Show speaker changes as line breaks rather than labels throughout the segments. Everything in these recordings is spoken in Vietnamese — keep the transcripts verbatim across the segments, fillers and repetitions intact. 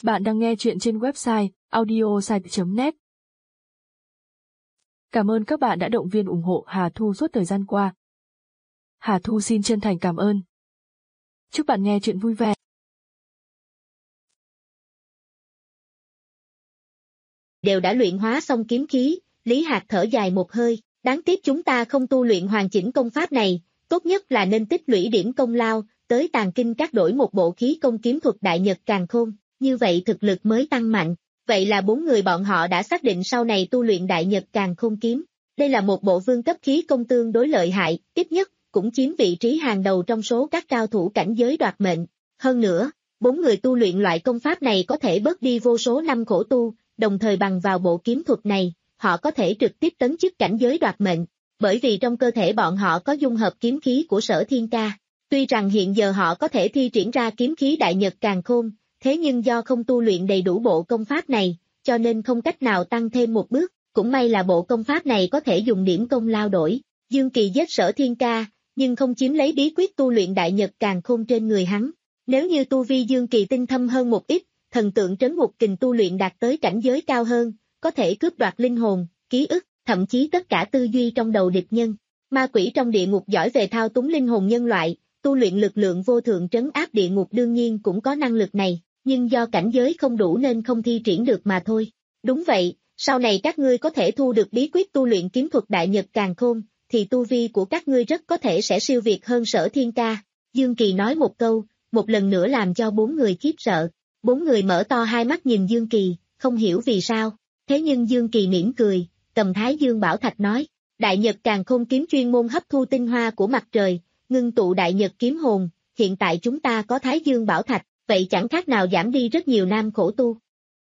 Bạn đang nghe chuyện trên website audiosite chấm net. Cảm ơn các bạn đã động viên ủng hộ Hà Thu suốt thời gian qua. Hà Thu xin chân thành cảm ơn. Chúc bạn nghe chuyện vui vẻ.
Đều đã luyện hóa xong kiếm khí, Lý Hạc thở dài một hơi, đáng tiếc chúng ta không tu luyện hoàn chỉnh công pháp này, tốt nhất là nên tích lũy điểm công lao, tới Tàng Kinh Các đổi một bộ khí công kiếm thuật Đại Nhật Càn Khôn, như vậy thực lực mới tăng mạnh. Vậy là bốn người bọn họ đã xác định sau này tu luyện Đại Nhật Càn Khôn kiếm. Đây là một bộ vương cấp khí công tương đối lợi hại, ít nhất cũng chiếm vị trí hàng đầu trong số các cao thủ cảnh giới đoạt mệnh. Hơn nữa, bốn người tu luyện loại công pháp này có thể bớt đi vô số năm khổ tu, đồng thời bằng vào bộ kiếm thuật này, họ có thể trực tiếp tấn chức cảnh giới đoạt mệnh, bởi vì trong cơ thể bọn họ có dung hợp kiếm khí của Sở Thiên Ca. Tuy rằng hiện giờ họ có thể thi triển ra kiếm khí Đại Nhật Càn Khôn, thế nhưng do không tu luyện đầy đủ bộ công pháp này, cho nên không cách nào tăng thêm một bước, cũng may là bộ công pháp này có thể dùng điểm công lao đổi. Dương Kỳ giết Sở Thiên Ca, nhưng không chiếm lấy bí quyết tu luyện Đại Nhật Càn Khôn trên người hắn. Nếu như tu vi Dương Kỳ tinh thâm hơn một ít, thần tượng trấn ngục kình tu luyện đạt tới cảnh giới cao hơn, có thể cướp đoạt linh hồn, ký ức, thậm chí tất cả tư duy trong đầu địch nhân. Ma quỷ trong địa ngục giỏi về thao túng linh hồn nhân loại, tu luyện lực lượng vô thượng trấn áp địa ngục đương nhiên cũng có năng lực này, nhưng do cảnh giới không đủ nên không thi triển được mà thôi. Đúng vậy, sau này các ngươi có thể thu được bí quyết tu luyện kiếm thuật Đại Nhật Càn Khôn, thì tu vi của các ngươi rất có thể sẽ siêu việt hơn Sở Thiên Ca. Dương Kỳ nói một câu, một lần nữa làm cho bốn người khiếp sợ. Bốn người mở to hai mắt nhìn Dương Kỳ, không hiểu vì sao. Thế nhưng Dương Kỳ mỉm cười, cầm Thái Dương Bảo Thạch nói, Đại Nhật Càn Khôn kiếm chuyên môn hấp thu tinh hoa của mặt trời, ngưng tụ Đại Nhật kiếm hồn, hiện tại chúng ta có Thái Dương Bảo Thạch, vậy chẳng khác nào giảm đi rất nhiều năm khổ tu.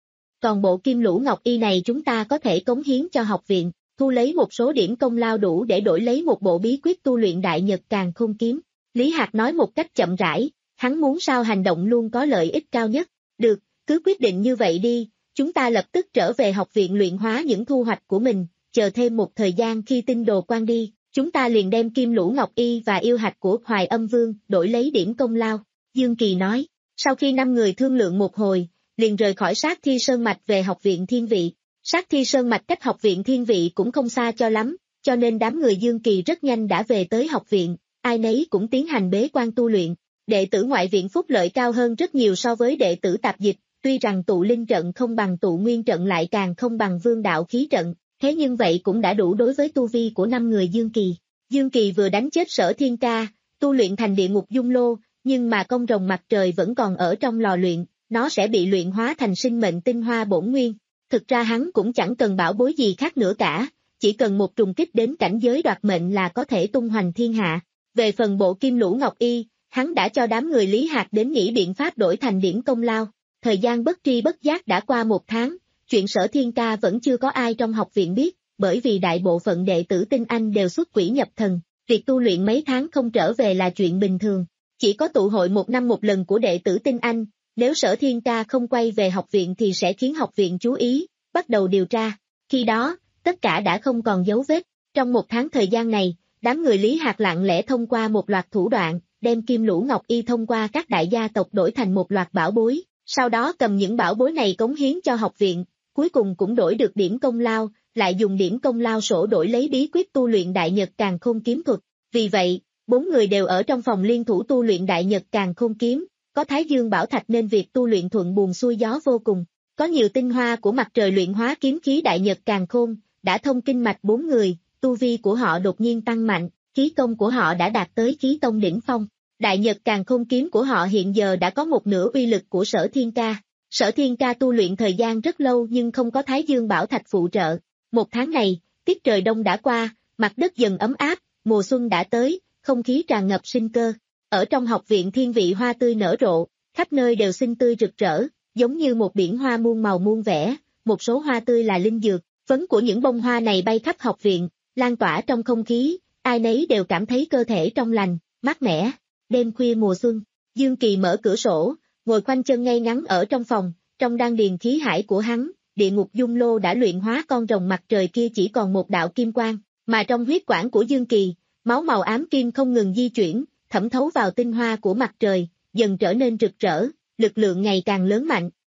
Còn bộ Kim Lũ Ngọc Y này chúng ta có thể cống hiến cho học viện, thu lấy một số điểm công lao đủ để đổi lấy một bộ bí quyết tu luyện Đại Nhật Càn Khôn kiếm. Lý Hạc nói một cách chậm rãi, hắn muốn sao hành động luôn có lợi ích cao nhất. Được, cứ quyết định như vậy đi, chúng ta lập tức trở về học viện luyện hóa những thu hoạch của mình, chờ thêm một thời gian khi tinh đồ quan đi, chúng ta liền đem Kim Lũ Ngọc Y và yêu hạch của Hoài Âm Vương đổi lấy điểm công lao. Dương Kỳ nói, sau khi năm người thương lượng một hồi, liền rời khỏi Sát Thi Sơn Mạch về học viện Thiên Vị. Sát Thi Sơn Mạch cách học viện Thiên Vị cũng không xa cho lắm, cho nên đám người Dương Kỳ rất nhanh đã về tới học viện, ai nấy cũng tiến hành bế quan tu luyện. Đệ tử ngoại viện phúc lợi cao hơn rất nhiều so với đệ tử tạp dịch, tuy rằng tụ linh trận không bằng tụ nguyên trận lại càng không bằng vương đạo khí trận, thế nhưng vậy cũng đã đủ đối với tu vi của năm người Dương Kỳ. Dương Kỳ vừa đánh chết Sở Thiên Ca, tu luyện thành địa ngục dung lô, nhưng mà công rồng mặt trời vẫn còn ở trong lò luyện, nó sẽ bị luyện hóa thành sinh mệnh tinh hoa bổn nguyên. Thực ra hắn cũng chẳng cần bảo bối gì khác nữa cả, chỉ cần một trùng kích đến cảnh giới đoạt mệnh là có thể tung hoành thiên hạ. Về phần bộ Kim Lũ Ngọc Y, hắn đã cho đám người Lý Hạc đến nghĩ biện pháp đổi thành điểm công lao. Thời gian bất tri bất giác đã qua một tháng, chuyện Sở Thiên Ca vẫn chưa có ai trong học viện biết, bởi vì đại bộ phận đệ tử tinh anh đều xuất quỷ nhập thần, việc tu luyện mấy tháng không trở về là chuyện bình thường. Chỉ có tụ hội một năm một lần của đệ tử tinh anh, nếu Sở Thiên Ca không quay về học viện thì sẽ khiến học viện chú ý, bắt đầu điều tra. Khi đó, tất cả đã không còn dấu vết. Trong một tháng thời gian này, đám người Lý Hạc lặng lẽ thông qua một loạt thủ đoạn, đem Kim Lũ Ngọc Y thông qua các đại gia tộc đổi thành một loạt bảo bối, sau đó cầm những bảo bối này cống hiến cho học viện, cuối cùng cũng đổi được điểm công lao, lại dùng điểm công lao sổ đổi lấy bí quyết tu luyện Đại Nhật Càn Khôn kiếm thuật. Vì vậy, bốn người đều ở trong phòng liên thủ tu luyện Đại Nhật Càn Khôn kiếm, có Thái Dương Bảo Thạch nên việc tu luyện thuận buồm xuôi gió vô cùng. Có nhiều tinh hoa của mặt trời luyện hóa kiếm khí Đại Nhật Càn Khôn, đã thông kinh mạch bốn người, tu vi của họ đột nhiên tăng mạnh, khí công của họ đã đạt tới khí tông đỉnh phong. Đại Nhật Càn Khôn kiếm của họ hiện giờ đã có một nửa uy lực của Sở Thiên Ca. Sở Thiên Ca tu luyện thời gian rất lâu nhưng không có Thái Dương Bảo Thạch phụ trợ. Một tháng này, tiết trời đông đã qua, mặt đất dần ấm áp, mùa xuân đã tới, không khí tràn ngập sinh cơ. Ở trong học viện Thiên Vị hoa tươi nở rộ, khắp nơi đều xinh tươi rực rỡ, giống như một biển hoa muôn màu muôn vẻ, một số hoa tươi là linh dược, phấn của những bông hoa này bay khắp học viện, lan tỏa trong không khí, ai nấy đều cảm thấy cơ thể trong lành, mát mẻ. Đêm khuya mùa xuân, Dương Kỳ mở cửa sổ, ngồi khoanh chân ngay ngắn ở trong phòng, trong đan điền khí hải của hắn, địa ngục dung lô đã luyện hóa con rồng mặt trời kia chỉ còn một đạo kim quang, mà trong huyết quản của Dương Kỳ, máu màu ám kim không ngừng di chuyển, thẩm thấu vào tinh hoa của mặt trời, dần trở nên rực rỡ, lực lượng ngày càng lớn mạnh.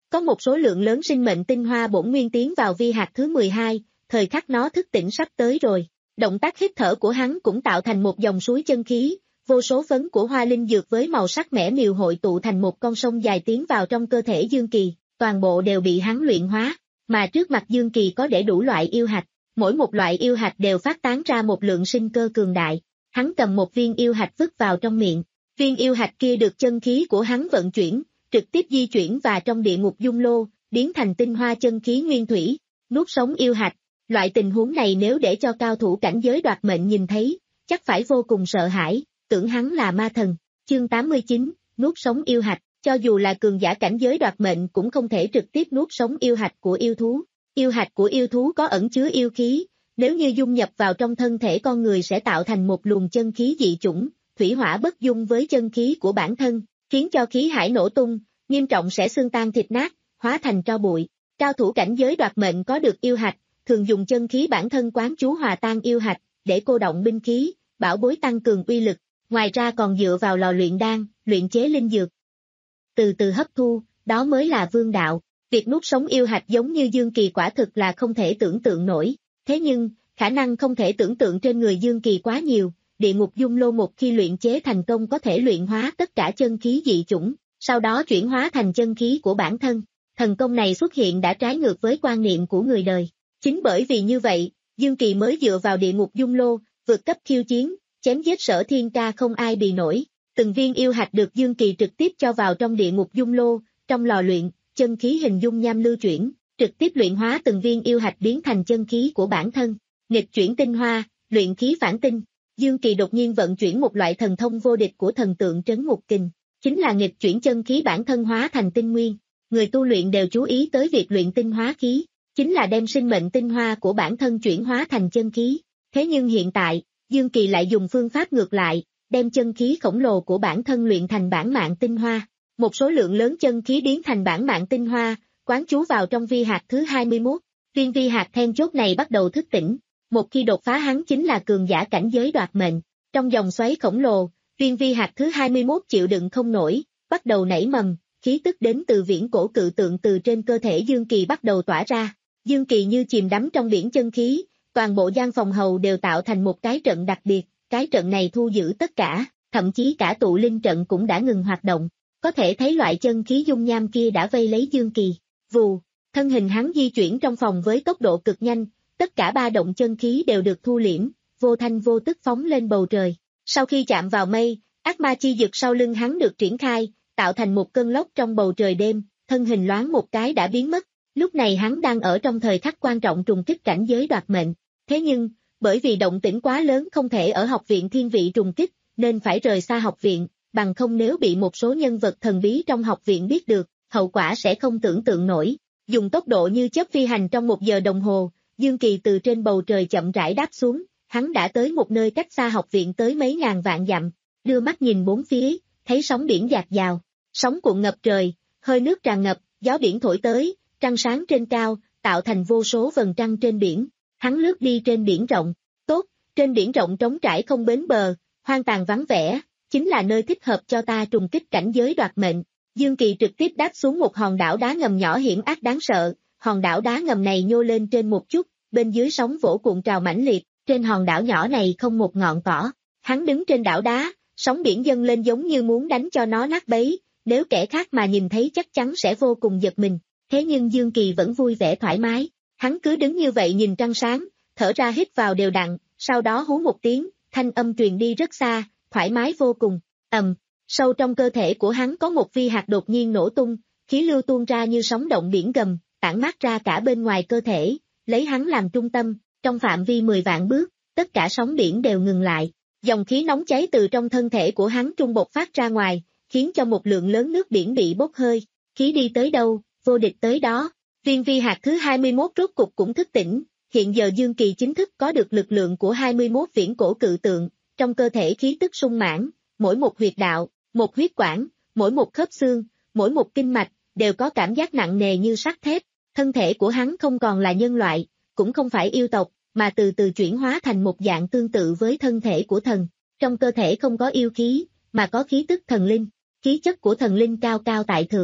Có một số lượng lớn sinh mệnh tinh hoa bổn nguyên tiến vào vi hạt thứ mười hai, thời khắc nó thức tỉnh sắp tới rồi. Động tác hít thở của hắn cũng tạo thành một dòng suối chân khí, vô số phấn của hoa linh dược với màu sắc mẻ miều hội tụ thành một con sông dài tiến vào trong cơ thể Dương Kỳ, toàn bộ đều bị hắn luyện hóa, mà trước mặt Dương Kỳ có để đủ loại yêu hạch, mỗi một loại yêu hạch đều phát tán ra một lượng sinh cơ cường đại. Hắn cầm một viên yêu hạch vứt vào trong miệng, viên yêu hạch kia được chân khí của hắn vận chuyển, trực tiếp di chuyển và trong địa ngục dung lô, biến thành tinh hoa chân khí nguyên thủy, nuốt sống yêu hạch. Loại tình huống này nếu để cho cao thủ cảnh giới đoạt mệnh nhìn thấy, chắc phải vô cùng sợ hãi, tưởng hắn là ma thần. Chương tám mươi chín, nuốt sống yêu hạch, cho dù là cường giả cảnh giới đoạt mệnh cũng không thể trực tiếp nuốt sống yêu hạch của yêu thú. Yêu hạch của yêu thú có ẩn chứa yêu khí, nếu như dung nhập vào trong thân thể con người sẽ tạo thành một luồng chân khí dị chủng, thủy hỏa bất dung với chân khí của bản thân, khiến cho khí hải nổ tung, nghiêm trọng sẽ xương tan thịt nát, hóa thành tro bụi. Cao thủ cảnh giới đoạt mệnh có được yêu hạch, thường dùng chân khí bản thân quán chú hòa tan yêu hạch, để cô động binh khí, bảo bối tăng cường uy lực, ngoài ra còn dựa vào lò luyện đan, luyện chế linh dược. Từ từ hấp thu, đó mới là vương đạo. Việc nuốt sống yêu hạch giống như Dương Kỳ quả thực là không thể tưởng tượng nổi, thế nhưng, khả năng không thể tưởng tượng trên người Dương Kỳ quá nhiều, địa ngục dung lô một khi luyện chế thành công có thể luyện hóa tất cả chân khí dị chủng, sau đó chuyển hóa thành chân khí của bản thân. Thần công này xuất hiện đã trái ngược với quan niệm của người đời. Chính bởi vì như vậy, Dương Kỳ mới dựa vào địa ngục dung lô, vượt cấp khiêu chiến, chém giết Sở Thiên Ca không ai bì nổi. Từng viên yêu hạch được Dương Kỳ trực tiếp cho vào trong địa ngục dung lô, trong lò luyện, chân khí hình dung nham lưu chuyển, trực tiếp luyện hóa từng viên yêu hạch biến thành chân khí của bản thân. Nghịch chuyển tinh hoa, luyện khí phản tinh. Dương Kỳ đột nhiên vận chuyển một loại thần thông vô địch của thần tượng Trấn Ngục Kình, chính là nghịch chuyển chân khí bản thân hóa thành tinh nguyên. Người tu luyện đều chú ý tới việc luyện tinh hóa khí, chính là đem sinh mệnh tinh hoa của bản thân chuyển hóa thành chân khí. Thế nhưng hiện tại, Dương Kỳ lại dùng phương pháp ngược lại, đem chân khí khổng lồ của bản thân luyện thành bản mạng tinh hoa. Một số lượng lớn chân khí biến thành bản mạng tinh hoa, quán chú vào trong vi hạt thứ hai mươi mốt. Viên vi hạt then chốt này bắt đầu thức tỉnh. Một khi đột phá hắn chính là cường giả cảnh giới đoạt mệnh. Trong dòng xoáy khổng lồ, viên vi hạt thứ hai mươi mốt chịu đựng không nổi, bắt đầu nảy mầm, khí tức đến từ viễn cổ cự tượng từ trên cơ thể Dương Kỳ bắt đầu tỏa ra. Dương Kỳ như chìm đắm trong biển chân khí, toàn bộ gian phòng hầu đều tạo thành một cái trận đặc biệt, cái trận này thu giữ tất cả, thậm chí cả tụ linh trận cũng đã ngừng hoạt động. Có thể thấy loại chân khí dung nham kia đã vây lấy Dương Kỳ. Vù, thân hình hắn di chuyển trong phòng với tốc độ cực nhanh, tất cả ba động chân khí đều được thu liễm, vô thanh vô tức phóng lên bầu trời. Sau khi chạm vào mây, ác ma chi dực sau lưng hắn được triển khai, tạo thành một cơn lốc trong bầu trời đêm, thân hình loáng một cái đã biến mất. Lúc này hắn đang ở trong thời khắc quan trọng trùng kích cảnh giới đoạt mệnh. Thế nhưng, bởi vì động tĩnh quá lớn không thể ở học viện thiên vị trùng kích, nên phải rời xa học viện, bằng không nếu bị một số nhân vật thần bí trong học viện biết được, hậu quả sẽ không tưởng tượng nổi. Dùng tốc độ như chớp phi hành trong một giờ đồng hồ, Dương Kỳ từ trên bầu trời chậm rãi đáp xuống, hắn đã tới một nơi cách xa học viện tới mấy ngàn vạn dặm, đưa mắt nhìn bốn phía, thấy sóng biển dạt dào, sóng cuộn ngập trời, hơi nước tràn ngập, gió biển thổi tới, trăng sáng trên cao, tạo thành vô số vầng trăng trên biển. Hắn lướt đi trên biển rộng, tốt, trên biển rộng trống trải không bến bờ, hoang tàn vắng vẻ, chính là nơi thích hợp cho ta trùng kích cảnh giới đoạt mệnh. Dương Kỳ trực tiếp đáp xuống một hòn đảo đá ngầm nhỏ hiểm ác đáng sợ, hòn đảo đá ngầm này nhô lên trên một chút, bên dưới sóng vỗ cuộn trào mãnh liệt, trên hòn đảo nhỏ này không một ngọn cỏ. Hắn đứng trên đảo đá, sóng biển dâng lên giống như muốn đánh cho nó nát bấy, nếu kẻ khác mà nhìn thấy chắc chắn sẽ vô cùng giật mình. Thế nhưng Dương Kỳ vẫn vui vẻ thoải mái, hắn cứ đứng như vậy nhìn trăng sáng, thở ra hít vào đều đặn, sau đó hú một tiếng, thanh âm truyền đi rất xa, thoải mái vô cùng. Ầm, sâu trong cơ thể của hắn có một vi hạt đột nhiên nổ tung, khí lưu tuôn ra như sóng động biển gầm, tản mát ra cả bên ngoài cơ thể, lấy hắn làm trung tâm, trong phạm vi mười vạn bước, tất cả sóng biển đều ngừng lại. Dòng khí nóng cháy từ trong thân thể của hắn trung bộc phát ra ngoài, khiến cho một lượng lớn nước biển bị bốc hơi, khí đi tới đâu, vô địch tới đó. Viên vi hạt thứ hai mươi mốt rốt cục cũng thức tỉnh, hiện giờ Dương Kỳ chính thức có được lực lượng của hai mươi mốt viễn cổ cự tượng, trong cơ thể khí tức sung mãn, mỗi một huyệt đạo, một huyết quản, mỗi một khớp xương, mỗi một kinh mạch, đều có cảm giác nặng nề như sắt thép. Thân thể của hắn không còn là nhân loại, cũng không phải yêu tộc, mà từ từ chuyển hóa thành một dạng tương tự với thân thể của thần. Trong cơ thể không có yêu khí, mà có khí tức thần linh, khí chất của thần linh cao cao tại thượng.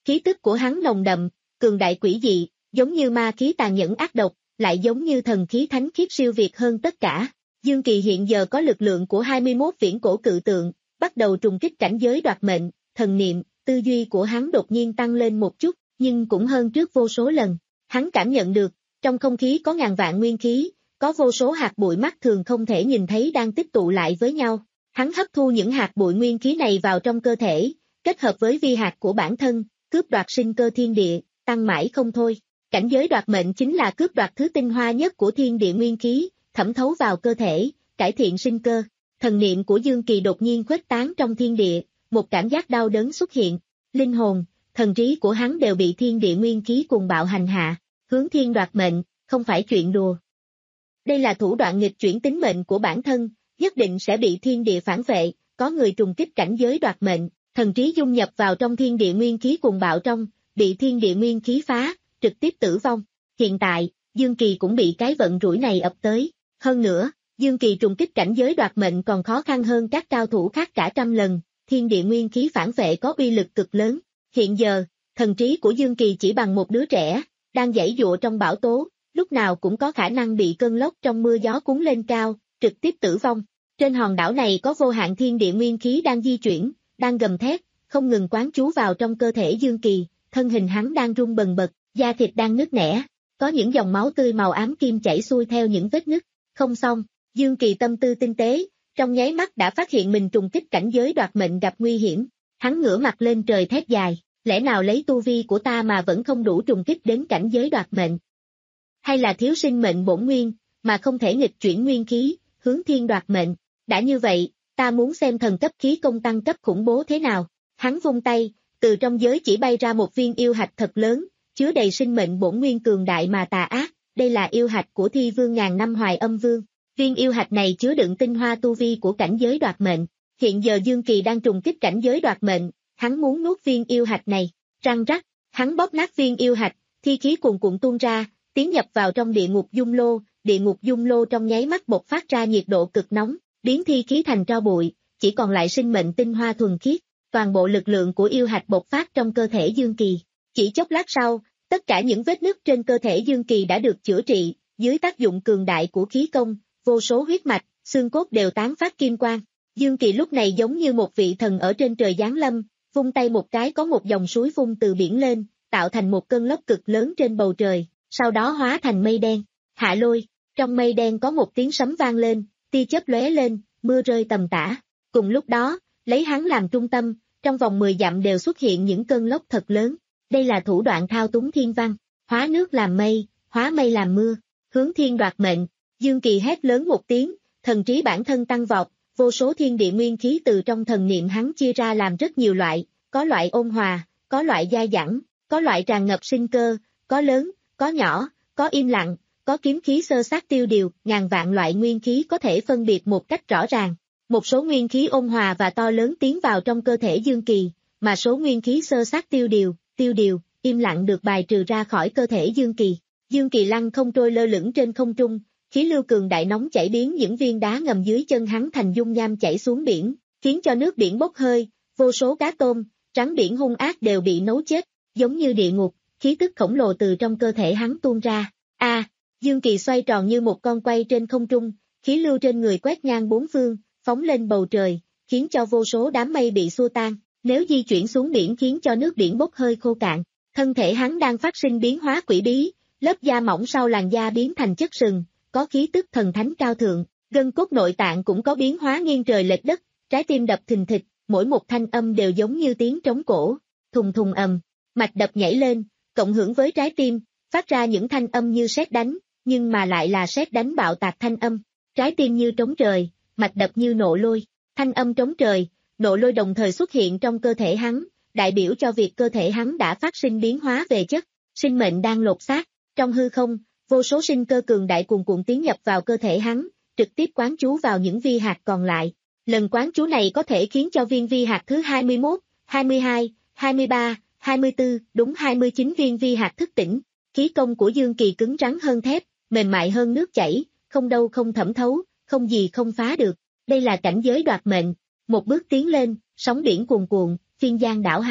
Khí tức của hắn nồng đậm, cường đại quỷ dị, giống như ma khí tàn nhẫn ác độc, lại giống như thần khí thánh khiết siêu việt hơn tất cả. Dương Kỳ hiện giờ có lực lượng của hai mươi mốt viễn cổ cự tượng, bắt đầu trùng kích cảnh giới đoạt mệnh, thần niệm, tư duy của hắn đột nhiên tăng lên một chút, nhưng cũng hơn trước vô số lần. Hắn cảm nhận được, trong không khí có ngàn vạn nguyên khí, có vô số hạt bụi mắt thường không thể nhìn thấy đang tích tụ lại với nhau. Hắn hấp thu những hạt bụi nguyên khí này vào trong cơ thể, kết hợp với vi hạt của bản thân, cướp đoạt sinh cơ thiên địa, tăng mãi không thôi. Cảnh giới đoạt mệnh chính là cướp đoạt thứ tinh hoa nhất của thiên địa nguyên khí, thẩm thấu vào cơ thể, cải thiện sinh cơ. Thần niệm của Dương Kỳ đột nhiên khuếch tán trong thiên địa, một cảm giác đau đớn xuất hiện. Linh hồn, thần trí của hắn đều bị thiên địa nguyên khí cuồng bạo hành hạ, hướng thiên đoạt mệnh, không phải chuyện đùa. Đây là thủ đoạn nghịch chuyển tính mệnh của bản thân, nhất định sẽ bị thiên địa phản vệ, có người trùng kích cảnh giới đoạt mệnh, thần trí dung nhập vào trong thiên địa nguyên khí cuồng bạo trong, bị thiên địa nguyên khí phá, trực tiếp tử vong. Hiện tại, Dương Kỳ cũng bị cái vận rủi này ập tới. Hơn nữa, Dương Kỳ trùng kích cảnh giới đoạt mệnh còn khó khăn hơn các cao thủ khác cả trăm lần, thiên địa nguyên khí phản vệ có uy lực cực lớn. Hiện giờ, thần trí của Dương Kỳ chỉ bằng một đứa trẻ, đang giãy giụa trong bão tố, lúc nào cũng có khả năng bị cơn lốc trong mưa gió cuốn lên cao, trực tiếp tử vong. Trên hòn đảo này có vô hạn thiên địa nguyên khí đang di chuyển, đang gầm thét, không ngừng quán trú vào trong cơ thể Dương Kỳ, thân hình hắn đang rung bần bật, da thịt đang nứt nẻ, có những dòng máu tươi màu ám kim chảy xuôi theo những vết nứt. Không xong, Dương Kỳ tâm tư tinh tế, trong nháy mắt đã phát hiện mình trùng kích cảnh giới đoạt mệnh gặp nguy hiểm. Hắn ngửa mặt lên trời thét dài, lẽ nào lấy tu vi của ta mà vẫn không đủ trùng kích đến cảnh giới đoạt mệnh? Hay là thiếu sinh mệnh bổn nguyên, mà không thể nghịch chuyển nguyên khí, hướng thiên đoạt mệnh? Đã như vậy, ta muốn xem thần cấp khí công tăng cấp khủng bố thế nào. Hắn vung tay, từ trong giới chỉ bay ra một viên yêu hạch thật lớn, chứa đầy sinh mệnh bổn nguyên cường đại mà tà ác. Đây là yêu hạch của Thi Vương ngàn năm Hoài Âm Vương. Viên yêu hạch này chứa đựng tinh hoa tu vi của cảnh giới đoạt mệnh. Hiện giờ Dương Kỳ đang trùng kích cảnh giới đoạt mệnh, hắn muốn nuốt viên yêu hạch này. Răng rắc, hắn bóp nát viên yêu hạch, thi khí cuồn cuộn tuôn ra, tiến nhập vào trong địa ngục dung lô. Địa ngục dung lô trong nháy mắt bộc phát ra nhiệt độ cực nóng, biến thi khí thành tro bụi, chỉ còn lại sinh mệnh tinh hoa thuần khiết. Toàn bộ lực lượng của yêu hạch bộc phát trong cơ thể Dương Kỳ. Chỉ chốc lát sau, tất cả những vết nứt trên cơ thể Dương Kỳ đã được chữa trị, dưới tác dụng cường đại của khí công, vô số huyết mạch, xương cốt đều tán phát kim quang. Dương Kỳ lúc này giống như một vị thần ở trên trời giáng lâm, vung tay một cái có một dòng suối phun từ biển lên, tạo thành một cơn lốc cực lớn trên bầu trời, sau đó hóa thành mây đen. Hạ lôi, trong mây đen có một tiếng sấm vang lên, tia chớp lóe lên, mưa rơi tầm tã. Cùng lúc đó, lấy hắn làm trung tâm, trong vòng mười dặm đều xuất hiện những cơn lốc thật lớn. Đây là thủ đoạn thao túng thiên văn, hóa nước làm mây, hóa mây làm mưa, hướng thiên đoạt mệnh. Dương Kỳ hét lớn một tiếng, thần trí bản thân tăng vọt, vô số thiên địa nguyên khí từ trong thần niệm hắn chia ra làm rất nhiều loại, có loại ôn hòa, có loại dai dẳng, có loại tràn ngập sinh cơ, có lớn, có nhỏ, có im lặng, có kiếm khí sơ sát tiêu điều, ngàn vạn loại nguyên khí có thể phân biệt một cách rõ ràng. Một số nguyên khí ôn hòa và to lớn tiến vào trong cơ thể Dương Kỳ, mà số nguyên khí sơ sát tiêu điều, tiêu điều, im lặng được bài trừ ra khỏi cơ thể Dương Kỳ. Dương Kỳ lăng không trôi lơ lửng trên không trung, khí lưu cường đại nóng chảy biến những viên đá ngầm dưới chân hắn thành dung nham chảy xuống biển, khiến cho nước biển bốc hơi, vô số cá tôm, rắn biển hung ác đều bị nấu chết, giống như địa ngục, khí tức khổng lồ từ trong cơ thể hắn tuôn ra. A, à, Dương Kỳ xoay tròn như một con quay trên không trung, khí lưu trên người quét ngang bốn phương, phóng lên bầu trời, khiến cho vô số đám mây bị xua tan. Nếu di chuyển xuống biển khiến cho nước biển bốc hơi khô cạn, thân thể hắn đang phát sinh biến hóa quỷ bí, lớp da mỏng sau làn da biến thành chất sừng, có khí tức thần thánh cao thượng, gân cốt nội tạng cũng có biến hóa nghiêng trời lệch đất, trái tim đập thình thịch, mỗi một thanh âm đều giống như tiếng trống cổ, thùng thùng ầm, mạch đập nhảy lên, cộng hưởng với trái tim, phát ra những thanh âm như sét đánh, nhưng mà lại là sét đánh bạo tạc thanh âm, trái tim như trống trời, mạch đập như nộ lôi, thanh âm trống trời, nộ lôi đồng thời xuất hiện trong cơ thể hắn, đại biểu cho việc cơ thể hắn đã phát sinh biến hóa về chất, sinh mệnh đang lột xác. Trong hư không, vô số sinh cơ cường đại cuồn cuộn tiến nhập vào cơ thể hắn, trực tiếp quán chú vào những vi hạt còn lại. Lần quán chú này có thể khiến cho viên vi hạt thứ hai mươi mốt, hai mươi hai, hai mươi ba, hai mươi tư, đúng hai mươi chín viên vi hạt thức tỉnh. Khí công của Dương Kỳ cứng rắn hơn thép, mềm mại hơn nước chảy, không đâu không thẩm thấu, không gì không phá được. Đây là cảnh giới đoạt mệnh. Một bước tiến lên, sóng biển cuồn cuộn, phiên giang đảo hải.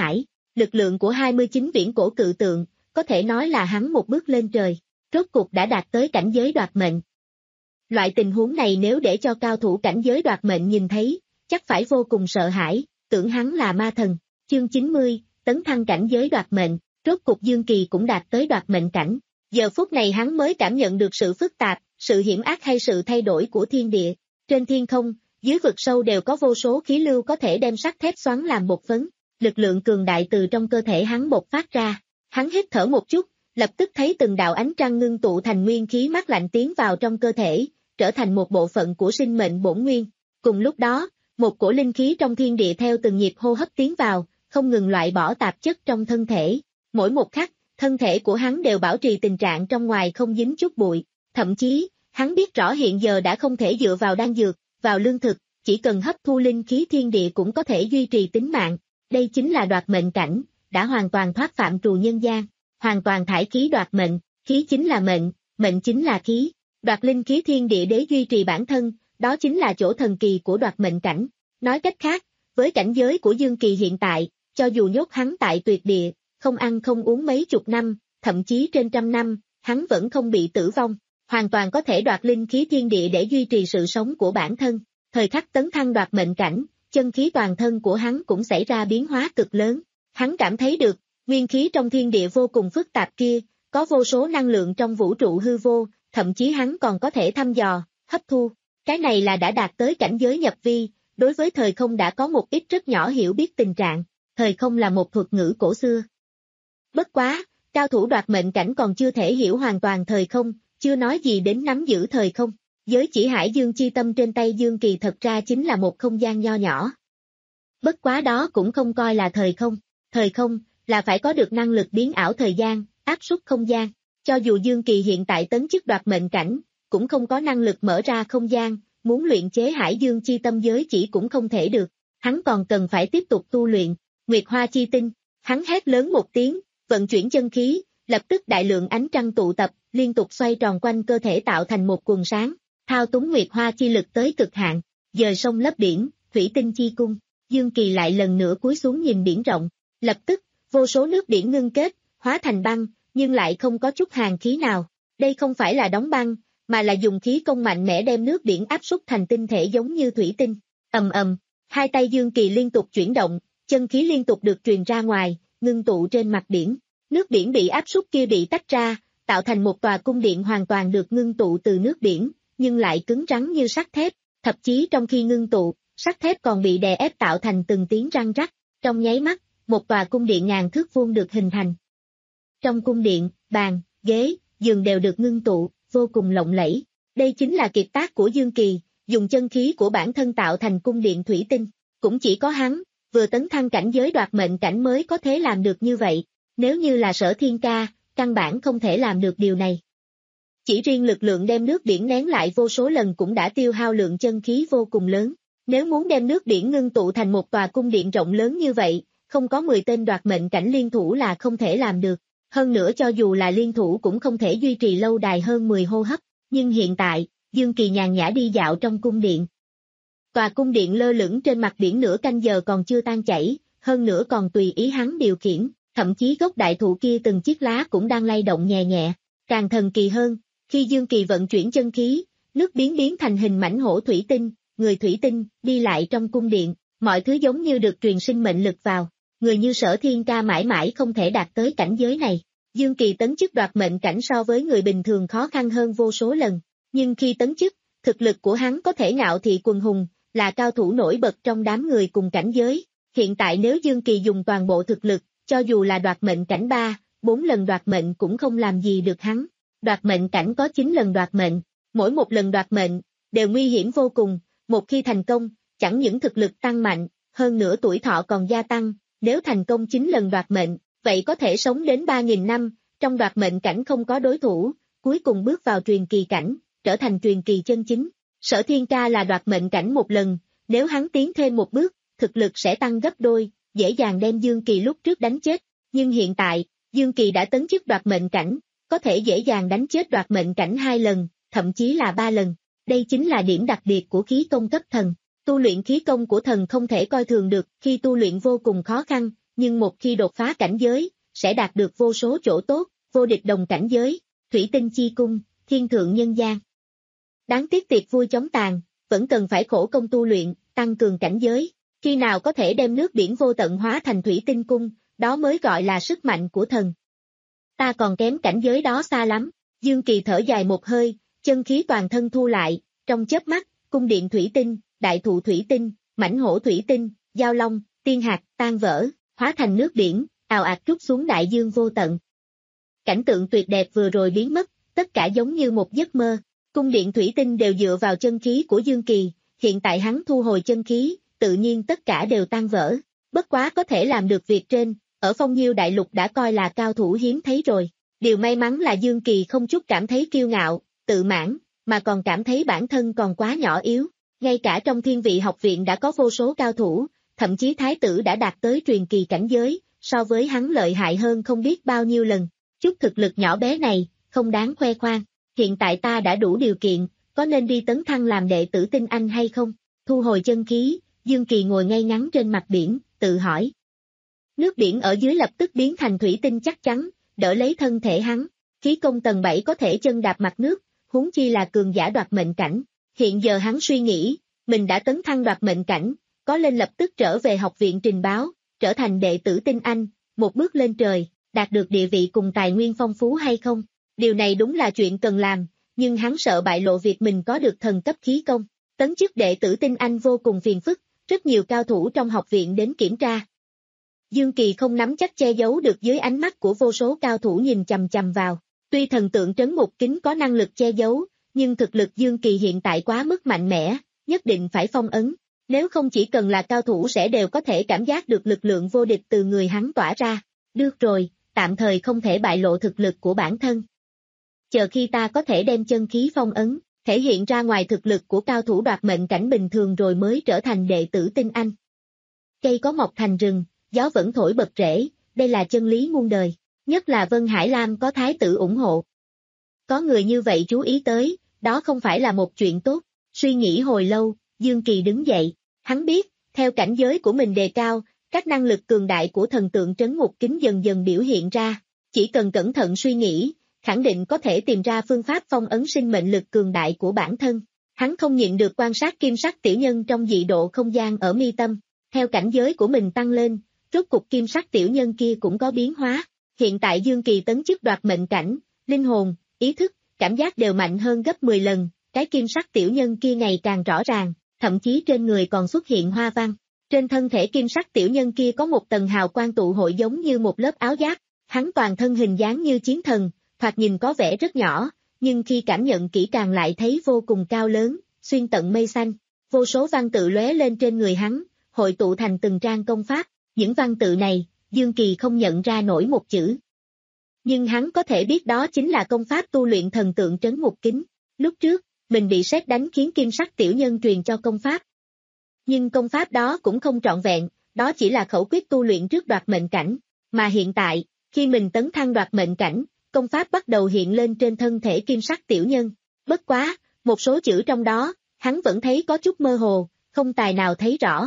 Lực lượng của hai mươi chín viễn cổ cự tượng, có thể nói là hắn một bước lên trời, rốt cục đã đạt tới cảnh giới đoạt mệnh. Loại tình huống này nếu để cho cao thủ cảnh giới đoạt mệnh nhìn thấy, chắc phải vô cùng sợ hãi, tưởng hắn là ma thần. Chương chín mươi, tấn thăng cảnh giới đoạt mệnh, rốt cục Dương Kỳ cũng đạt tới đoạt mệnh cảnh. Giờ phút này hắn mới cảm nhận được sự phức tạp, sự hiểm ác hay sự thay đổi của thiên địa. Trên thiên không, dưới vực sâu đều có vô số khí lưu có thể đem sắt thép xoắn làm bột phấn. Lực lượng cường đại từ trong cơ thể hắn bộc phát ra. Hắn hít thở một chút, lập tức thấy từng đạo ánh trăng ngưng tụ thành nguyên khí mát lạnh tiến vào trong cơ thể, trở thành một bộ phận của sinh mệnh bổn nguyên. Cùng lúc đó, một cổ linh khí trong thiên địa theo từng nhịp hô hấp tiến vào, không ngừng loại bỏ tạp chất trong thân thể. Mỗi một khắc, thân thể của hắn đều bảo trì tình trạng trong ngoài không dính chút bụi. Thậm chí, hắn biết rõ hiện giờ đã không thể dựa vào đan dược, vào lương thực, chỉ cần hấp thu linh khí thiên địa cũng có thể duy trì tính mạng. Đây chính là đoạt mệnh cảnh, đã hoàn toàn thoát phạm trù nhân gian, hoàn toàn thải khí đoạt mệnh, khí chính là mệnh, mệnh chính là khí. Đoạt linh khí thiên địa để duy trì bản thân, đó chính là chỗ thần kỳ của đoạt mệnh cảnh. Nói cách khác, với cảnh giới của Dương Kỳ hiện tại, cho dù nhốt hắn tại tuyệt địa, không ăn không uống mấy chục năm, thậm chí trên trăm năm, hắn vẫn không bị tử vong, hoàn toàn có thể đoạt linh khí thiên địa để duy trì sự sống của bản thân. Thời khắc tấn thăng đoạt mệnh cảnh, chân khí toàn thân của hắn cũng xảy ra biến hóa cực lớn. Hắn cảm thấy được, nguyên khí trong thiên địa vô cùng phức tạp kia, có vô số năng lượng trong vũ trụ hư vô, thậm chí hắn còn có thể thăm dò, hấp thu. Cái này là đã đạt tới cảnh giới nhập vi, đối với thời không đã có một ít rất nhỏ hiểu biết tình trạng. Thời không là một thuật ngữ cổ xưa. Bất quá, cao thủ đoạt mệnh cảnh còn chưa thể hiểu hoàn toàn thời không, chưa nói gì đến nắm giữ thời không. Giới chỉ hải dương chi tâm trên tay Dương Kỳ thật ra chính là một không gian nho nhỏ. Bất quá đó cũng không coi là thời không. Thời không, là phải có được năng lực biến ảo thời gian, áp suất không gian. Cho dù Dương Kỳ hiện tại tấn chức đoạt mệnh cảnh, cũng không có năng lực mở ra không gian, muốn luyện chế hải dương chi tâm giới chỉ cũng không thể được. Hắn còn cần phải tiếp tục tu luyện. Nguyệt hoa chi tinh, hắn hét lớn một tiếng, vận chuyển chân khí, lập tức đại lượng ánh trăng tụ tập, liên tục xoay tròn quanh cơ thể tạo thành một quần sáng, thao túng nguyệt hoa chi lực tới cực hạn, dời sông lấp biển, thủy tinh chi cung. Dương Kỳ lại lần nữa cúi xuống nhìn biển rộng, lập tức, vô số nước biển ngưng kết, hóa thành băng, nhưng lại không có chút hàn khí nào. Đây không phải là đóng băng, mà là dùng khí công mạnh mẽ đem nước biển áp suất thành tinh thể giống như thủy tinh. Ầm ầm, hai tay Dương Kỳ liên tục chuyển động, chân khí liên tục được truyền ra ngoài, ngưng tụ trên mặt biển. Nước biển bị áp suất kia bị tách ra, tạo thành một tòa cung điện hoàn toàn được ngưng tụ từ nước biển, nhưng lại cứng rắn như sắt thép. Thậm chí trong khi ngưng tụ, sắt thép còn bị đè ép tạo thành từng tiếng răng rắc. Trong nháy mắt, một tòa cung điện ngàn thước vuông được hình thành. Trong cung điện, bàn, ghế, giường đều được ngưng tụ, vô cùng lộng lẫy. Đây chính là kiệt tác của Dương Kỳ, dùng chân khí của bản thân tạo thành cung điện thủy tinh. Cũng chỉ có hắn, vừa tấn thăng cảnh giới đoạt mệnh cảnh mới có thể làm được như vậy. Nếu như là Sở Thiên Ca, căn bản không thể làm được điều này. Chỉ riêng lực lượng đem nước biển nén lại vô số lần cũng đã tiêu hao lượng chân khí vô cùng lớn. Nếu muốn đem nước biển ngưng tụ thành một tòa cung điện rộng lớn như vậy, không có mười tên đoạt mệnh cảnh liên thủ là không thể làm được. Hơn nữa cho dù là liên thủ cũng không thể duy trì lâu đài hơn mười hô hấp. Nhưng hiện tại, Dương Kỳ nhàn nhã đi dạo trong cung điện. Tòa cung điện lơ lửng trên mặt biển nửa canh giờ còn chưa tan chảy, hơn nữa còn tùy ý hắn điều khiển, thậm chí gốc đại thụ kia từng chiếc lá cũng đang lay động nhẹ nhẹ. Càng thần kỳ hơn, khi Dương Kỳ vận chuyển chân khí, nước biến biến thành hình mảnh hổ thủy tinh, người thủy tinh, đi lại trong cung điện, mọi thứ giống như được truyền sinh mệnh lực vào. Người như Sở Thiên Ca mãi mãi không thể đạt tới cảnh giới này. Dương Kỳ tấn chức đoạt mệnh cảnh so với người bình thường khó khăn hơn vô số lần, nhưng khi tấn chức, thực lực của hắn có thể ngạo thị quần hùng, là cao thủ nổi bật trong đám người cùng cảnh giới. Hiện tại nếu Dương Kỳ dùng toàn bộ thực lực, cho dù là đoạt mệnh cảnh ba, bốn lần đoạt mệnh cũng không làm gì được hắn. Đoạt mệnh cảnh có chín lần đoạt mệnh, mỗi một lần đoạt mệnh, đều nguy hiểm vô cùng, một khi thành công, chẳng những thực lực tăng mạnh, hơn nữa tuổi thọ còn gia tăng, nếu thành công chín lần đoạt mệnh, vậy có thể sống đến ba nghìn năm, trong đoạt mệnh cảnh không có đối thủ, cuối cùng bước vào truyền kỳ cảnh, trở thành truyền kỳ chân chính. Sở Thiên Ca là đoạt mệnh cảnh một lần, nếu hắn tiến thêm một bước, thực lực sẽ tăng gấp đôi, dễ dàng đem Dương Kỳ lúc trước đánh chết, nhưng hiện tại, Dương Kỳ đã tấn chức đoạt mệnh cảnh, có thể dễ dàng đánh chết đoạt mệnh cảnh hai lần, thậm chí là ba lần. Đây chính là điểm đặc biệt của khí công cấp thần. Tu luyện khí công của thần không thể coi thường được, khi tu luyện vô cùng khó khăn, nhưng một khi đột phá cảnh giới, sẽ đạt được vô số chỗ tốt, vô địch đồng cảnh giới, thủy tinh chi cung, thiên thượng nhân gian. Đáng tiếc tiệc vui chóng tàn, vẫn cần phải khổ công tu luyện, tăng cường cảnh giới, khi nào có thể đem nước biển vô tận hóa thành thủy tinh cung, đó mới gọi là sức mạnh của thần. Ta còn kém cảnh giới đó xa lắm, Dương Kỳ thở dài một hơi, chân khí toàn thân thu lại, trong chớp mắt, cung điện thủy tinh, đại thụ thủy tinh, mãnh hổ thủy tinh, giao long, tiên hạt, tan vỡ, hóa thành nước biển, ào ạt trút xuống đại dương vô tận. Cảnh tượng tuyệt đẹp vừa rồi biến mất, tất cả giống như một giấc mơ, cung điện thủy tinh đều dựa vào chân khí của Dương Kỳ, hiện tại hắn thu hồi chân khí, tự nhiên tất cả đều tan vỡ, bất quá có thể làm được việc trên, ở Phong Nhiêu Đại Lục đã coi là cao thủ hiếm thấy rồi. Điều may mắn là Dương Kỳ không chút cảm thấy kiêu ngạo, tự mãn, mà còn cảm thấy bản thân còn quá nhỏ yếu. Ngay cả trong Thiên Vị học viện đã có vô số cao thủ, thậm chí thái tử đã đạt tới truyền kỳ cảnh giới, so với hắn lợi hại hơn không biết bao nhiêu lần. Chút thực lực nhỏ bé này, không đáng khoe khoang. Hiện tại ta đã đủ điều kiện, có nên đi tấn thăng làm đệ tử Tinh Anh hay không? Thu hồi chân khí, Dương Kỳ ngồi ngay ngắn trên mặt biển, tự hỏi. Nước biển ở dưới lập tức biến thành thủy tinh chắc chắn, đỡ lấy thân thể hắn. Khí công tầng bảy có thể chân đạp mặt nước, huống chi là cường giả đoạt mệnh cảnh. Hiện giờ hắn suy nghĩ, mình đã tấn thăng đoạt mệnh cảnh, có lên lập tức trở về học viện trình báo, trở thành đệ tử Tinh Anh, một bước lên trời, đạt được địa vị cùng tài nguyên phong phú hay không? Điều này đúng là chuyện cần làm, nhưng hắn sợ bại lộ việc mình có được thần cấp khí công. Tấn chức đệ tử Tinh Anh vô cùng phiền phức, rất nhiều cao thủ trong học viện đến kiểm tra. Dương Kỳ không nắm chắc che giấu được dưới ánh mắt của vô số cao thủ nhìn chằm chằm vào. Tuy thần tượng trấn ngục kính có năng lực che giấu, nhưng thực lực Dương Kỳ hiện tại quá mức mạnh mẽ, nhất định phải phong ấn. Nếu không chỉ cần là cao thủ sẽ đều có thể cảm giác được lực lượng vô địch từ người hắn tỏa ra. Được rồi, tạm thời không thể bại lộ thực lực của bản thân. Chờ khi ta có thể đem chân khí phong ấn, thể hiện ra ngoài thực lực của cao thủ đoạt mệnh cảnh bình thường rồi mới trở thành đệ tử Tinh Anh. Cây có mọc thành rừng, gió vẫn thổi bật rễ, đây là chân lý muôn đời, nhất là Vân Hải Lam có thái tử ủng hộ. Có người như vậy chú ý tới, đó không phải là một chuyện tốt, suy nghĩ hồi lâu, Dương Kỳ đứng dậy, hắn biết, theo cảnh giới của mình đề cao, các năng lực cường đại của thần tượng trấn ngục kính dần dần biểu hiện ra, chỉ cần cẩn thận suy nghĩ, khẳng định có thể tìm ra phương pháp phong ấn sinh mệnh lực cường đại của bản thân. Hắn không nhịn được quan sát kim sắc tiểu nhân trong dị độ không gian ở mi tâm, theo cảnh giới của mình tăng lên, rốt cục kim sắc tiểu nhân kia cũng có biến hóa. Hiện tại Dương Kỳ tấn chức đoạt mệnh cảnh, linh hồn, ý thức, cảm giác đều mạnh hơn gấp mười lần, cái kim sắc tiểu nhân kia ngày càng rõ ràng, thậm chí trên người còn xuất hiện hoa văn. Trên thân thể kim sắc tiểu nhân kia có một tầng hào quang tụ hội giống như một lớp áo giáp, hắn toàn thân hình dáng như chiến thần, thoạt nhìn có vẻ rất nhỏ, nhưng khi cảm nhận kỹ càng lại thấy vô cùng cao lớn, xuyên tận mây xanh, vô số văn tự lóe lên trên người hắn, hội tụ thành từng trang công pháp, những văn tự này, Dương Kỳ không nhận ra nổi một chữ. Nhưng hắn có thể biết đó chính là công pháp tu luyện thần tượng trấn ngục kính, lúc trước, mình bị sét đánh khiến kim sắc tiểu nhân truyền cho công pháp. Nhưng công pháp đó cũng không trọn vẹn, đó chỉ là khẩu quyết tu luyện trước đoạt mệnh cảnh, mà hiện tại, khi mình tấn thăng đoạt mệnh cảnh, công pháp bắt đầu hiện lên trên thân thể kim sắc tiểu nhân. Bất quá, một số chữ trong đó, hắn vẫn thấy có chút mơ hồ, không tài nào thấy rõ.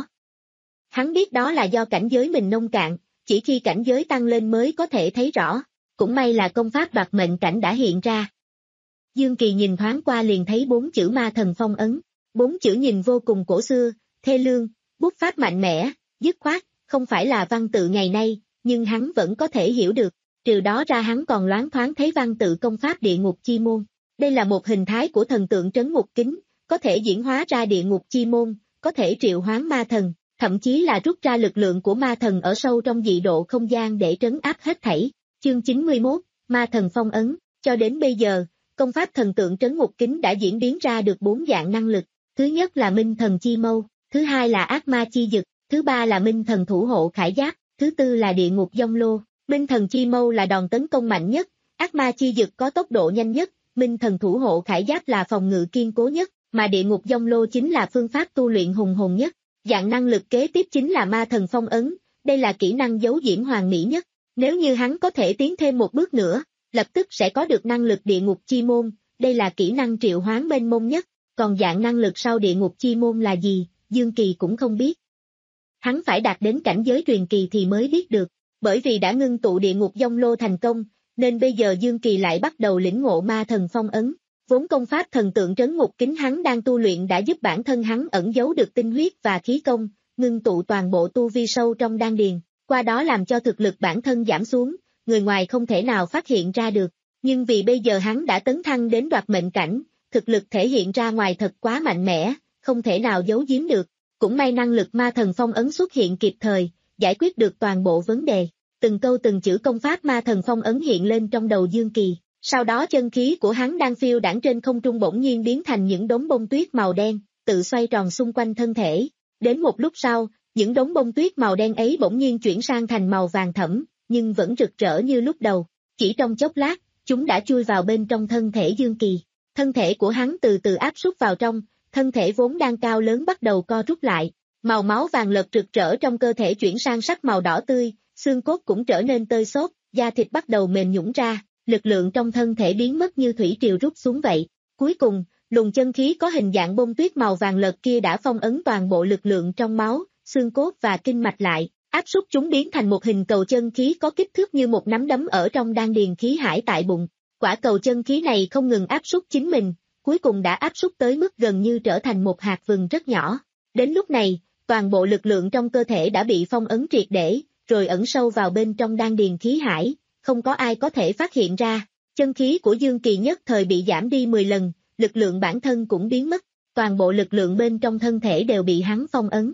Hắn biết đó là do cảnh giới mình nông cạn, chỉ khi cảnh giới tăng lên mới có thể thấy rõ. Cũng may là công pháp đoạt mệnh cảnh đã hiện ra. Dương Kỳ nhìn thoáng qua liền thấy bốn chữ ma thần phong ấn. Bốn chữ nhìn vô cùng cổ xưa, thê lương, bút pháp mạnh mẽ, dứt khoát, không phải là văn tự ngày nay, nhưng hắn vẫn có thể hiểu được. Trừ đó ra hắn còn loáng thoáng thấy văn tự công pháp địa ngục chi môn. Đây là một hình thái của thần tượng trấn ngục kính, có thể diễn hóa ra địa ngục chi môn, có thể triệu hoán ma thần, thậm chí là rút ra lực lượng của ma thần ở sâu trong dị độ không gian để trấn áp hết thảy. Chương chín mươi mốt, Ma thần phong ấn, cho đến bây giờ, công pháp thần tượng trấn ngục kính đã diễn biến ra được bốn dạng năng lực. Thứ nhất là minh thần chi mâu, thứ hai là ác ma chi dực, thứ ba là minh thần thủ hộ khải giáp, thứ tư là địa ngục dông lô. Minh thần chi mâu là đòn tấn công mạnh nhất, ác ma chi dực có tốc độ nhanh nhất, minh thần thủ hộ khải giáp là phòng ngự kiên cố nhất, mà địa ngục dông lô chính là phương pháp tu luyện hùng hồn nhất. Dạng năng lực kế tiếp chính là ma thần phong ấn, đây là kỹ năng giấu diễm hoàn mỹ nhất. Nếu như hắn có thể tiến thêm một bước nữa, lập tức sẽ có được năng lực địa ngục chi môn, đây là kỹ năng triệu hoán mênh mông nhất, còn dạng năng lực sau địa ngục chi môn là gì, Dương Kỳ cũng không biết. hắn phải đạt đến cảnh giới truyền kỳ thì mới biết được. Bởi vì đã ngưng tụ địa ngục Dông Lô thành công, nên bây giờ Dương Kỳ lại bắt đầu lĩnh ngộ ma thần phong ấn. Vốn công pháp thần tượng trấn ngục kính hắn đang tu luyện đã giúp bản thân hắn ẩn giấu được tinh huyết và khí công, ngưng tụ toàn bộ tu vi sâu trong đan điền, qua đó làm cho thực lực bản thân giảm xuống, người ngoài không thể nào phát hiện ra được. Nhưng vì bây giờ hắn đã tấn thăng đến đoạt mệnh cảnh, thực lực thể hiện ra ngoài thật quá mạnh mẽ, không thể nào giấu giếm được. Cũng may năng lực ma thần phong ấn xuất hiện kịp thời, giải quyết được toàn bộ vấn đề. Từng câu từng chữ công pháp ma thần phong ấn hiện lên trong đầu Dương Kỳ. Sau đó chân khí của hắn đang phiêu đãng trên không trung bỗng nhiên biến thành những đống bông tuyết màu đen, tự xoay tròn xung quanh thân thể. Đến một lúc sau, những đống bông tuyết màu đen ấy bỗng nhiên chuyển sang thành màu vàng thẫm, nhưng vẫn rực rỡ như lúc đầu. Chỉ trong chốc lát, chúng đã chui vào bên trong thân thể Dương Kỳ. Thân thể của hắn từ từ áp súc vào trong, thân thể vốn đang cao lớn bắt đầu co rút lại. Màu máu vàng lợt rực rỡ trong cơ thể chuyển sang sắc màu đỏ tươi, xương cốt cũng trở nên tơi xốp, da thịt bắt đầu mềm nhũn ra. Lực lượng trong thân thể biến mất như thủy triều rút xuống vậy. Cuối cùng, luồng chân khí có hình dạng bông tuyết màu vàng lợt kia đã phong ấn toàn bộ lực lượng trong máu, xương cốt và kinh mạch lại, áp súc chúng biến thành một hình cầu chân khí có kích thước như một nắm đấm ở trong đan điền khí hải tại bụng. Quả cầu chân khí này không ngừng áp súc chính mình, cuối cùng đã áp súc tới mức gần như trở thành một hạt vừng rất nhỏ. Đến lúc này, toàn bộ lực lượng trong cơ thể đã bị phong ấn triệt để, rồi ẩn sâu vào bên trong đan điền khí hải. Không có ai có thể phát hiện ra, chân khí của Dương Kỳ nhất thời bị giảm đi mười lần, lực lượng bản thân cũng biến mất, toàn bộ lực lượng bên trong thân thể đều bị hắn phong ấn.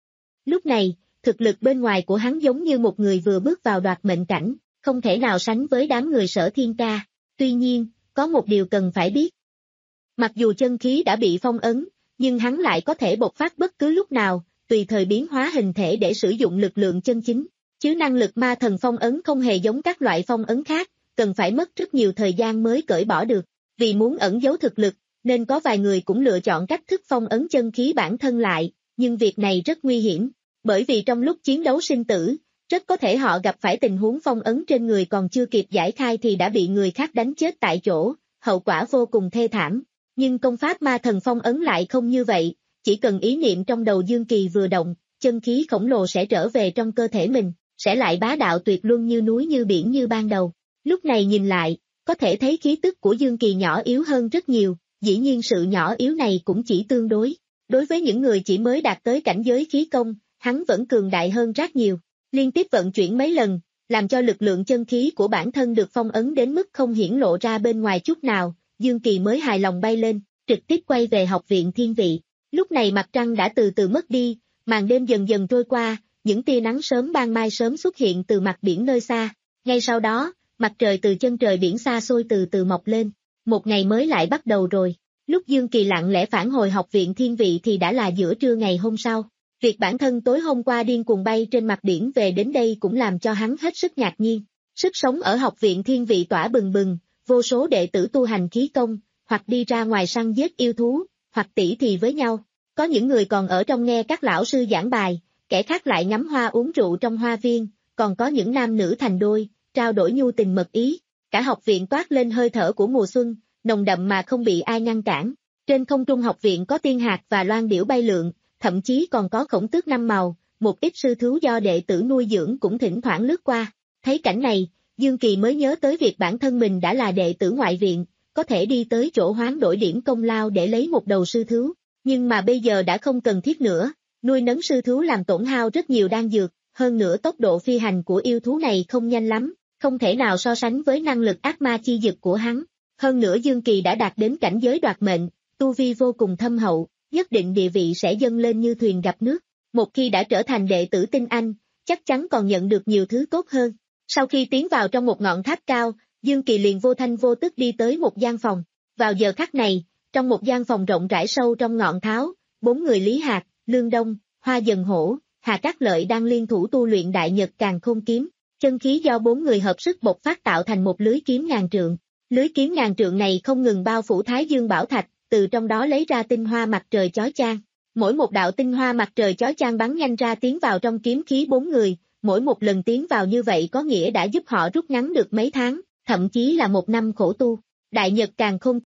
Lúc này, thực lực bên ngoài của hắn giống như một người vừa bước vào đoạt mệnh cảnh, không thể nào sánh với đám người Sở Thiên Ca. Tuy nhiên, có một điều cần phải biết. Mặc dù chân khí đã bị phong ấn, nhưng hắn lại có thể bộc phát bất cứ lúc nào, tùy thời biến hóa hình thể để sử dụng lực lượng chân chính. Chứ năng lực ma thần phong ấn không hề giống các loại phong ấn khác, cần phải mất rất nhiều thời gian mới cởi bỏ được. Vì muốn ẩn giấu thực lực, nên có vài người cũng lựa chọn cách thức phong ấn chân khí bản thân lại, nhưng việc này rất nguy hiểm, bởi vì trong lúc chiến đấu sinh tử, rất có thể họ gặp phải tình huống phong ấn trên người còn chưa kịp giải khai thì đã bị người khác đánh chết tại chỗ, hậu quả vô cùng thê thảm. Nhưng công pháp ma thần phong ấn lại không như vậy, chỉ cần ý niệm trong đầu Dương Kỳ vừa động, chân khí khổng lồ sẽ trở về trong cơ thể mình, sẽ lại bá đạo tuyệt luân như núi như biển như ban đầu. Lúc này nhìn lại, có thể thấy khí tức của Dương Kỳ nhỏ yếu hơn rất nhiều, dĩ nhiên sự nhỏ yếu này cũng chỉ tương đối. Đối với những người chỉ mới đạt tới cảnh giới khí công, hắn vẫn cường đại hơn rất nhiều. Liên tiếp vận chuyển mấy lần, làm cho lực lượng chân khí của bản thân được phong ấn đến mức không hiển lộ ra bên ngoài chút nào, Dương Kỳ mới hài lòng bay lên, trực tiếp quay về học viện thiên vị. Lúc này mặt trăng đã từ từ mất đi, màn đêm dần dần trôi qua, những tia nắng sớm ban mai sớm xuất hiện từ mặt biển nơi xa. Ngay sau đó, mặt trời từ chân trời biển xa xôi từ từ mọc lên. Một ngày mới lại bắt đầu rồi. Lúc Dương Kỳ lặng lẽ phản hồi học viện thiên vị thì đã là giữa trưa ngày hôm sau. Việc bản thân tối hôm qua điên cuồng bay trên mặt biển về đến đây cũng làm cho hắn hết sức ngạc nhiên. Sức sống ở học viện thiên vị tỏa bừng bừng, vô số đệ tử tu hành khí công, hoặc đi ra ngoài săn giết yêu thú, hoặc tỉ thì với nhau. Có những người còn ở trong nghe các lão sư giảng bài, kẻ khác lại ngắm hoa uống rượu trong hoa viên, còn có những nam nữ thành đôi, trao đổi nhu tình mật ý. Cả học viện toát lên hơi thở của mùa xuân, nồng đậm mà không bị ai ngăn cản. Trên không trung học viện có tiên hạc và loan điểu bay lượn, thậm chí còn có khổng tước năm màu, một ít sư thú do đệ tử nuôi dưỡng cũng thỉnh thoảng lướt qua. Thấy cảnh này, Dương Kỳ mới nhớ tới việc bản thân mình đã là đệ tử ngoại viện, có thể đi tới chỗ hoán đổi điểm công lao để lấy một đầu sư thú, nhưng mà bây giờ đã không cần thiết nữa, nuôi nấng sư thú làm tổn hao rất nhiều đan dược, hơn nữa tốc độ phi hành của yêu thú này không nhanh lắm, không thể nào so sánh với năng lực ác ma chi dực của hắn. Hơn nữa Dương Kỳ đã đạt đến cảnh giới đoạt mệnh, tu vi vô cùng thâm hậu, nhất định địa vị sẽ dâng lên như thuyền gặp nước. Một khi đã trở thành đệ tử tinh anh, chắc chắn còn nhận được nhiều thứ tốt hơn. Sau khi tiến vào trong một ngọn tháp cao, Dương Kỳ liền vô thanh vô tức đi tới một gian phòng. Vào giờ khắc này, trong một gian phòng rộng rãi sâu trong ngọn tháo, bốn người Lý Hạc, Lương Đông, Hoa Dần Hổ, Hà Cát Lợi đang liên thủ tu luyện Đại Nhật Càn Khôn Kiếm. Chân khí do bốn người hợp sức bộc phát tạo thành một lưới kiếm ngàn trượng. Lưới kiếm ngàn trượng này không ngừng bao phủ Thái Dương Bảo Thạch, từ trong đó lấy ra tinh hoa mặt trời chói chang. Mỗi một đạo tinh hoa mặt trời chói chang bắn nhanh ra tiến vào trong kiếm khí bốn người, mỗi một lần tiến vào như vậy có nghĩa đã giúp họ rút ngắn được mấy tháng, thậm chí là một năm khổ tu. Đại Nhật Càn Khôn.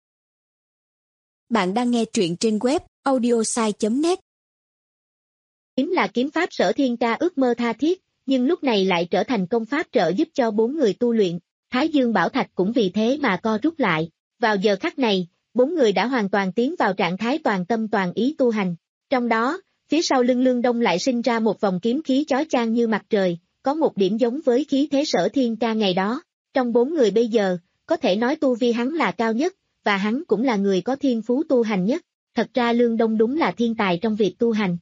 Bạn đang nghe truyện trên web audiosai chấm net.
Kiếm là kiếm pháp Sở Thiên Ca ước mơ tha thiết, nhưng lúc này lại trở thành công pháp trợ giúp cho bốn người tu luyện. Thái Dương Bảo Thạch cũng vì thế mà co rút lại. Vào giờ khắc này, bốn người đã hoàn toàn tiến vào trạng thái toàn tâm toàn ý tu hành. Trong đó, phía sau lưng Lương Đông lại sinh ra một vòng kiếm khí chói chang như mặt trời, có một điểm giống với khí thế Sở Thiên Ca ngày đó. Trong bốn người bây giờ, có thể nói tu vi hắn là cao nhất, và hắn cũng là người có thiên phú tu hành nhất. Thật ra Lương Đông đúng là thiên tài trong việc tu hành.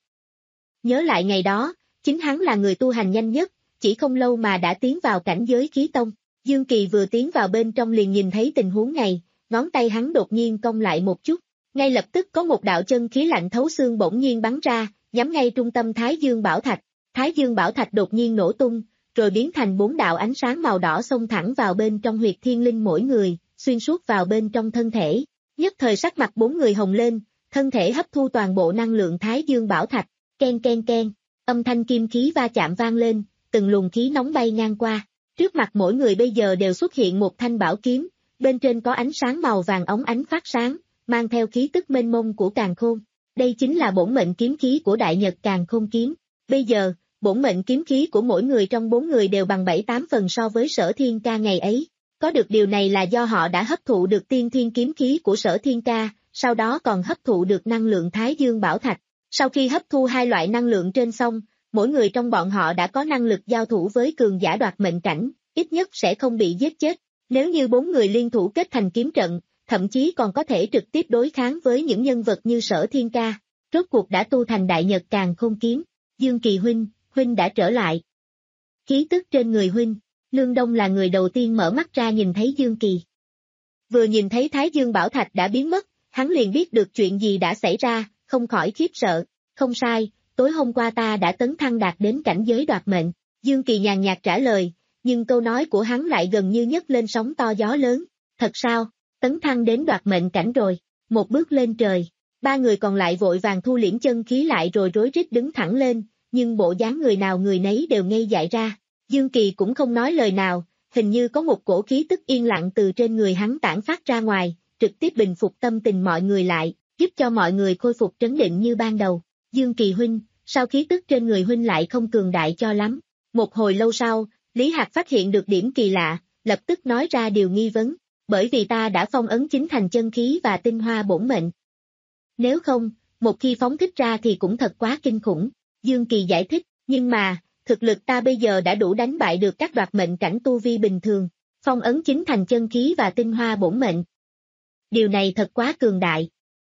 Nhớ lại ngày đó, chính hắn là người tu hành nhanh nhất, chỉ không lâu mà đã tiến vào cảnh giới khí tông. Dương Kỳ vừa tiến vào bên trong liền nhìn thấy tình huống này, ngón tay hắn đột nhiên cong lại một chút. Ngay lập tức có một đạo chân khí lạnh thấu xương bỗng nhiên bắn ra, nhắm ngay trung tâm Thái Dương Bảo Thạch. Thái Dương Bảo Thạch đột nhiên nổ tung, rồi biến thành bốn đạo ánh sáng màu đỏ xông thẳng vào bên trong huyệt thiên linh mỗi người, xuyên suốt vào bên trong thân thể. Nhất thời sắc mặt bốn người hồng lên, thân thể hấp thu toàn bộ năng lượng Thái Dương Bảo Thạch. Ken ken ken, âm thanh kim khí va chạm vang lên, từng luồng khí nóng bay ngang qua. Trước mặt mỗi người bây giờ đều xuất hiện một thanh bảo kiếm, bên trên có ánh sáng màu vàng óng ánh phát sáng, mang theo khí tức mênh mông của Càn Khôn. Đây chính là bổn mệnh kiếm khí của Đại Nhật Càn Khôn kiếm. Bây giờ, bổn mệnh kiếm khí của mỗi người trong bốn người đều bằng bảy tám phần so với Sở Thiên Ca ngày ấy. Có được điều này là do họ đã hấp thụ được tiên thiên kiếm khí của Sở Thiên Ca, sau đó còn hấp thụ được năng lượng Thái Dương Bảo Thạch. Sau khi hấp thu hai loại năng lượng trên xong, mỗi người trong bọn họ đã có năng lực giao thủ với cường giả đoạt mệnh cảnh, ít nhất sẽ không bị giết chết. Nếu như bốn người liên thủ kết thành kiếm trận, thậm chí còn có thể trực tiếp đối kháng với những nhân vật như Sở Thiên Ca. Rốt cuộc đã tu thành Đại Nhật Càn Khôn kiếm. Dương Kỳ huynh, huynh đã trở lại. Khí tức trên người huynh, Lương Đông là người đầu tiên mở mắt ra nhìn thấy Dương Kỳ. Vừa nhìn thấy Thái Dương Bảo Thạch đã biến mất, hắn liền biết được chuyện gì đã xảy ra, không khỏi khiếp sợ. Không sai, tối hôm qua ta đã tấn thăng đạt đến cảnh giới đoạt mệnh. Dương Kỳ nhàn nhạt trả lời, nhưng câu nói của hắn lại gần như nhấc lên sóng to gió lớn. Thật sao, tấn thăng đến đoạt mệnh cảnh rồi, một bước lên trời. Ba người còn lại vội vàng thu liễm chân khí lại rồi rối rít đứng thẳng lên, nhưng bộ dáng người nào người nấy đều ngây dại ra. Dương Kỳ cũng không nói lời nào, hình như có một cổ khí tức yên lặng từ trên người hắn tản phát ra ngoài, trực tiếp bình phục tâm tình mọi người lại, giúp cho mọi người khôi phục trấn định như ban đầu. Dương Kỳ huynh, sao khí tức trên người huynh lại không cường đại cho lắm? Một hồi lâu sau, Lý Hạc phát hiện được điểm kỳ lạ, lập tức nói ra điều nghi vấn, bởi vì ta đã phong ấn chính thành chân khí và tinh hoa bổn mệnh. Nếu không, một khi phóng thích ra thì cũng thật quá kinh khủng. Dương Kỳ giải thích, nhưng mà, thực lực ta bây giờ đã đủ đánh bại được các đoạt mệnh cảnh tu vi bình thường, phong ấn chính thành chân khí và tinh hoa bổn mệnh. Điều này thật quá cường đại.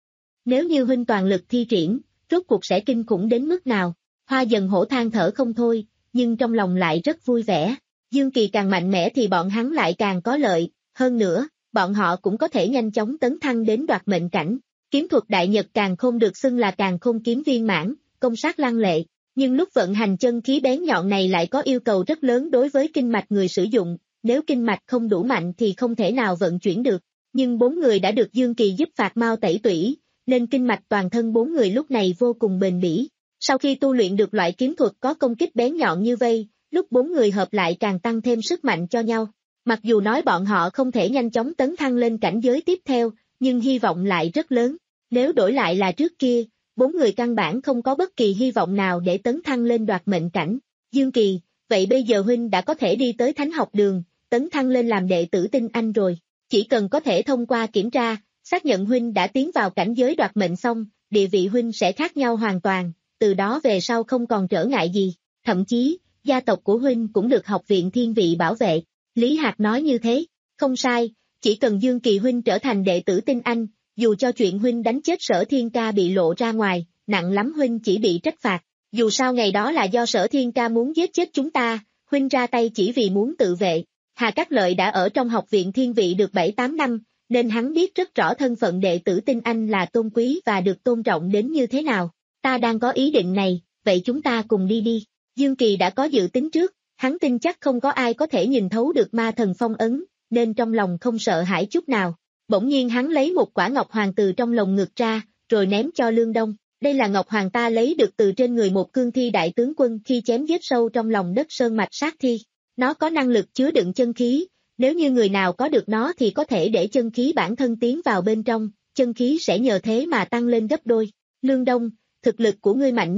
Nếu như huynh toàn lực thi triển, rốt cuộc sẽ kinh khủng đến mức nào? Hoa Dần Hổ than thở không thôi, nhưng trong lòng lại rất vui vẻ. Dương Kỳ càng mạnh mẽ thì bọn hắn lại càng có lợi, hơn nữa, bọn họ cũng có thể nhanh chóng tấn thăng đến đoạt mệnh cảnh. Kiếm thuật Đại Nhật Càn Khôn được xưng là Càn Khôn kiếm viên mãn, công sát lăng lệ, nhưng lúc vận hành chân khí bén nhọn này lại có yêu cầu rất lớn đối với kinh mạch người sử dụng, nếu kinh mạch không đủ mạnh thì không thể nào vận chuyển được. Nhưng bốn người đã được Dương Kỳ giúp phạt mau tẩy tủy, nên kinh mạch toàn thân bốn người lúc này vô cùng bền bỉ. Sau khi tu luyện được loại kiếm thuật có công kích bén nhọn như vây, lúc bốn người hợp lại càng tăng thêm sức mạnh cho nhau. Mặc dù nói bọn họ không thể nhanh chóng tấn thăng lên cảnh giới tiếp theo, nhưng hy vọng lại rất lớn. Nếu đổi lại là trước kia, bốn người căn bản không có bất kỳ hy vọng nào để tấn thăng lên đoạt mệnh cảnh. Dương Kỳ, vậy bây giờ huynh đã có thể đi tới thánh học đường, tấn thăng lên làm đệ tử Tinh Anh rồi. Chỉ cần có thể thông qua kiểm tra, xác nhận huynh đã tiến vào cảnh giới đoạt mệnh xong, địa vị huynh sẽ khác nhau hoàn toàn, từ đó về sau không còn trở ngại gì. Thậm chí, gia tộc của huynh cũng được học viện thiên vị bảo vệ. Lý Hạc nói như thế, không sai, chỉ cần Dương Kỳ huynh trở thành đệ tử Tinh Anh, dù cho chuyện huynh đánh chết Sở Thiên Ca bị lộ ra ngoài, nặng lắm huynh chỉ bị trách phạt. Dù sao ngày đó là do Sở Thiên Ca muốn giết chết chúng ta, huynh ra tay chỉ vì muốn tự vệ. Hà Cát Lợi đã ở trong học viện thiên vị được bảy tám năm, nên hắn biết rất rõ thân phận đệ tử Tinh Anh là tôn quý và được tôn trọng đến như thế nào. Ta đang có ý định này, vậy chúng ta cùng đi đi. Dương Kỳ đã có dự tính trước, hắn tin chắc không có ai có thể nhìn thấu được ma thần phong ấn, nên trong lòng không sợ hãi chút nào. Bỗng nhiên hắn lấy một quả ngọc hoàng từ trong lồng ngực ra, rồi ném cho Lương Đông. Đây là ngọc hoàng ta lấy được từ trên người một cương thi đại tướng quân khi chém giết sâu trong lòng đất sơn mạch sát thi. Nó có năng lực chứa đựng chân khí, nếu như người nào có được nó thì có thể để chân khí bản thân tiến vào bên trong, chân khí sẽ nhờ thế mà tăng lên gấp đôi. Lương Đông, thực lực của ngươi mạnh nhất,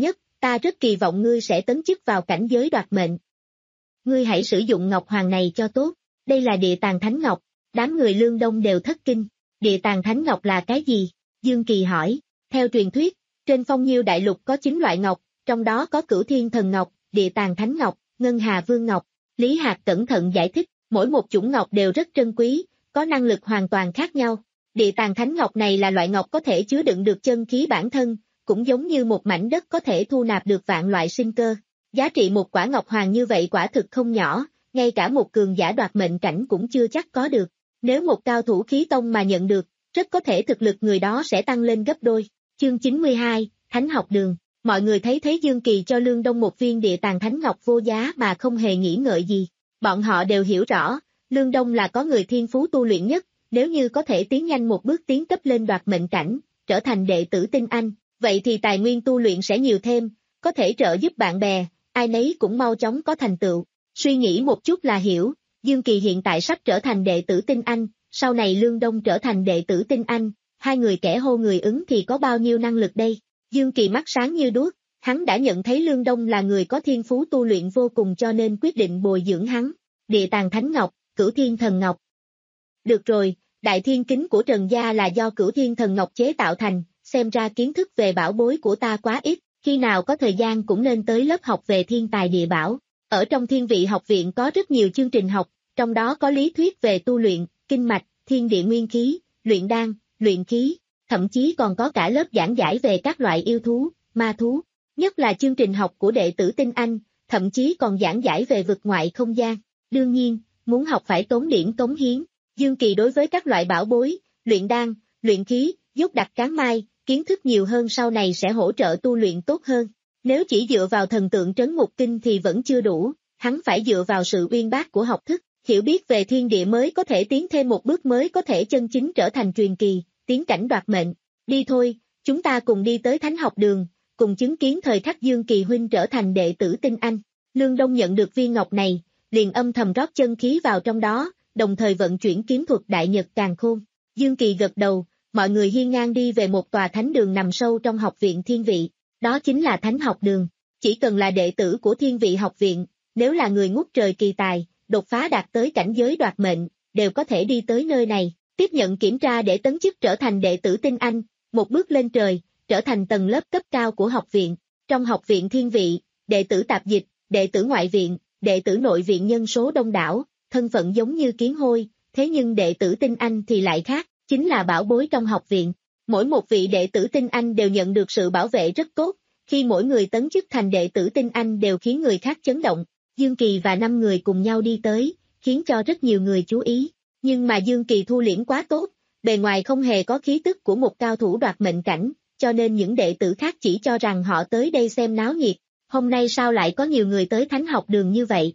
ta rất kỳ vọng ngươi sẽ tấn chức vào cảnh giới đoạt mệnh. Ngươi hãy sử dụng ngọc hoàng này cho tốt, đây là địa tàng thánh ngọc, đám người Lương Đông đều thất kinh. Địa tàng thánh ngọc là cái gì? Dương Kỳ hỏi. Theo truyền thuyết, trên Phong Nhiêu đại lục có chín loại ngọc, trong đó có Cửu Thiên Thần Ngọc, Địa Tàng Thánh Ngọc, Ngân Hà Vương Ngọc. Lý Hạc cẩn thận giải thích, mỗi một chủng ngọc đều rất trân quý, có năng lực hoàn toàn khác nhau. Địa Tàng Thánh Ngọc này là loại ngọc có thể chứa đựng được chân khí bản thân, cũng giống như một mảnh đất có thể thu nạp được vạn loại sinh cơ. Giá trị một quả ngọc hoàng như vậy quả thực không nhỏ, ngay cả một cường giả đoạt mệnh cảnh cũng chưa chắc có được. Nếu một cao thủ khí tông mà nhận được, rất có thể thực lực người đó sẽ tăng lên gấp đôi. Chương chín mươi hai, Thánh học đường. Mọi người thấy thấy Dương Kỳ cho Lương Đông một viên địa tàng thánh ngọc vô giá mà không hề nghĩ ngợi gì. Bọn họ đều hiểu rõ, Lương Đông là có người thiên phú tu luyện nhất, nếu như có thể tiến nhanh một bước tiến cấp lên đoạt mệnh cảnh, trở thành đệ tử tinh anh, vậy thì tài nguyên tu luyện sẽ nhiều thêm, có thể trợ giúp bạn bè, ai nấy cũng mau chóng có thành tựu. Suy nghĩ một chút là hiểu, Dương Kỳ hiện tại sắp trở thành đệ tử tinh anh, sau này Lương Đông trở thành đệ tử tinh anh, hai người kẻ hô người ứng thì có bao nhiêu năng lực đây? Dương Kỳ mắt sáng như đuốc, hắn đã nhận thấy Lương Đông là người có thiên phú tu luyện vô cùng cho nên quyết định bồi dưỡng hắn. Địa tàng thánh ngọc, Cửu Thiên Thần Ngọc. Được rồi, đại thiên kính của Trần gia là do Cửu Thiên Thần Ngọc chế tạo thành, xem ra kiến thức về bảo bối của ta quá ít, khi nào có thời gian cũng nên tới lớp học về thiên tài địa bảo. Ở trong Thiên Vị học viện có rất nhiều chương trình học, trong đó có lý thuyết về tu luyện, kinh mạch, thiên địa nguyên khí, luyện đan, luyện khí, thậm chí còn có cả lớp giảng giải về các loại yêu thú, ma thú, nhất là chương trình học của đệ tử tinh anh, thậm chí còn giảng giải về vực ngoại không gian. Đương nhiên, muốn học phải tốn điểm cống hiến. Dương Kỳ đối với các loại bảo bối, luyện đan, luyện khí, dốc đặt cán mai, kiến thức nhiều hơn sau này sẽ hỗ trợ tu luyện tốt hơn. Nếu chỉ dựa vào thần tượng trấn ngục kinh thì vẫn chưa đủ, hắn phải dựa vào sự uyên bác của học thức, hiểu biết về thiên địa mới có thể tiến thêm một bước mới có thể chân chính trở thành truyền kỳ, tiến cảnh đoạt mệnh. Đi thôi, chúng ta cùng đi tới Thánh học đường, cùng chứng kiến thời khắc Dương Kỳ huynh trở thành đệ tử tinh anh. Lương Đông nhận được viên ngọc này, liền âm thầm rót chân khí vào trong đó, đồng thời vận chuyển kiếm thuật Đại Nhật Càn Khôn. Dương Kỳ gật đầu, mọi người hiên ngang đi về một tòa thánh đường nằm sâu trong học viện Thiên Vị, đó chính là Thánh học đường. Chỉ cần là đệ tử của Thiên Vị học viện, nếu là người ngút trời kỳ tài, đột phá đạt tới cảnh giới đoạt mệnh, đều có thể đi tới nơi này, tiếp nhận kiểm tra để tấn chức trở thành đệ tử tinh anh, một bước lên trời, trở thành tầng lớp cấp cao của học viện. Trong học viện Thiên Vị, đệ tử tạp dịch, đệ tử ngoại viện, đệ tử nội viện nhân số đông đảo, thân phận giống như kiến hôi, thế nhưng đệ tử tinh anh thì lại khác, chính là bảo bối trong học viện. Mỗi một vị đệ tử tinh anh đều nhận được sự bảo vệ rất tốt, khi mỗi người tấn chức thành đệ tử tinh anh đều khiến người khác chấn động. Dương Kỳ và năm người cùng nhau đi tới, khiến cho rất nhiều người chú ý, nhưng mà Dương Kỳ thu liễm quá tốt, bề ngoài không hề có khí tức của một cao thủ đoạt mệnh cảnh, cho nên những đệ tử khác chỉ cho rằng họ tới đây xem náo nhiệt. Hôm nay sao lại có nhiều người tới Thánh học đường như vậy?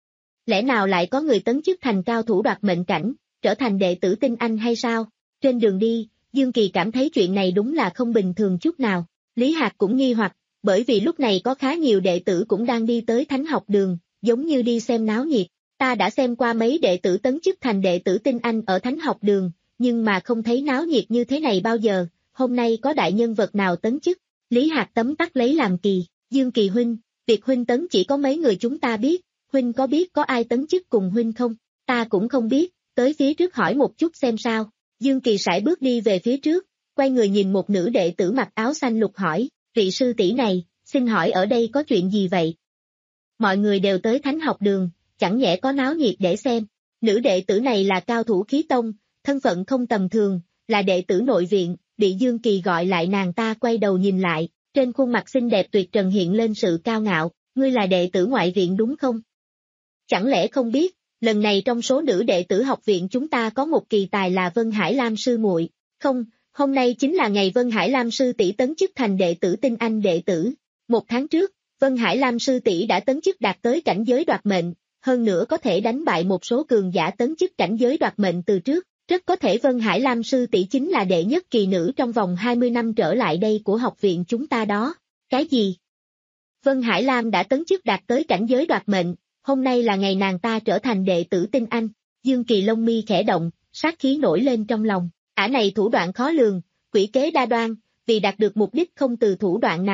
Lẽ nào lại có người tấn chức thành cao thủ đoạt mệnh cảnh, trở thành đệ tử tinh anh hay sao? Trên đường đi, Dương Kỳ cảm thấy chuyện này đúng là không bình thường chút nào. Lý Hạc cũng nghi hoặc, bởi vì lúc này có khá nhiều đệ tử cũng đang đi tới Thánh học đường, giống như đi xem náo nhiệt. Ta đã xem qua mấy đệ tử tấn chức thành đệ tử tinh anh ở Thánh học đường, nhưng mà không thấy náo nhiệt như thế này bao giờ, hôm nay có đại nhân vật nào tấn chức? Lý Hạc tấm tắc lấy làm kỳ. Dương Kỳ huynh, việc huynh tấn chỉ có mấy người chúng ta biết, huynh có biết có ai tấn chức cùng huynh không? Ta cũng không biết, tới phía trước hỏi một chút xem sao. Dương Kỳ sải bước đi về phía trước, quay người nhìn một nữ đệ tử mặc áo xanh lục hỏi, vị sư tỷ này, xin hỏi ở đây có chuyện gì vậy? Mọi người đều tới Thánh học đường, chẳng nhẽ có náo nhiệt để xem. Nữ đệ tử này là cao thủ khí tông, thân phận không tầm thường, là đệ tử nội viện, bị Dương Kỳ gọi lại nàng ta quay đầu nhìn lại, trên khuôn mặt xinh đẹp tuyệt trần hiện lên sự cao ngạo, ngươi là đệ tử ngoại viện đúng không? Chẳng lẽ không biết, lần này trong số nữ đệ tử học viện chúng ta có một kỳ tài là Vân Hải Lam sư muội, không, hôm nay chính là ngày Vân Hải Lam sư tỷ tấn chức thành đệ tử tinh anh đệ tử. Một tháng trước, Vân Hải Lam sư tỷ đã tấn chức đạt tới cảnh giới đoạt mệnh, hơn nữa có thể đánh bại một số cường giả tấn chức cảnh giới đoạt mệnh từ trước, rất có thể Vân Hải Lam sư tỷ chính là đệ nhất kỳ nữ trong vòng hai mươi năm trở lại đây của học viện chúng ta đó. Cái gì? Vân Hải Lam đã tấn chức đạt tới cảnh giới đoạt mệnh, hôm nay là ngày nàng ta trở thành đệ tử tinh anh. Dương Kỳ lông mi khẽ động, sát khí nổi lên trong lòng, ả này thủ đoạn khó lường, quỷ kế đa đoan, vì đạt được mục đích không từ thủ đoạn nào,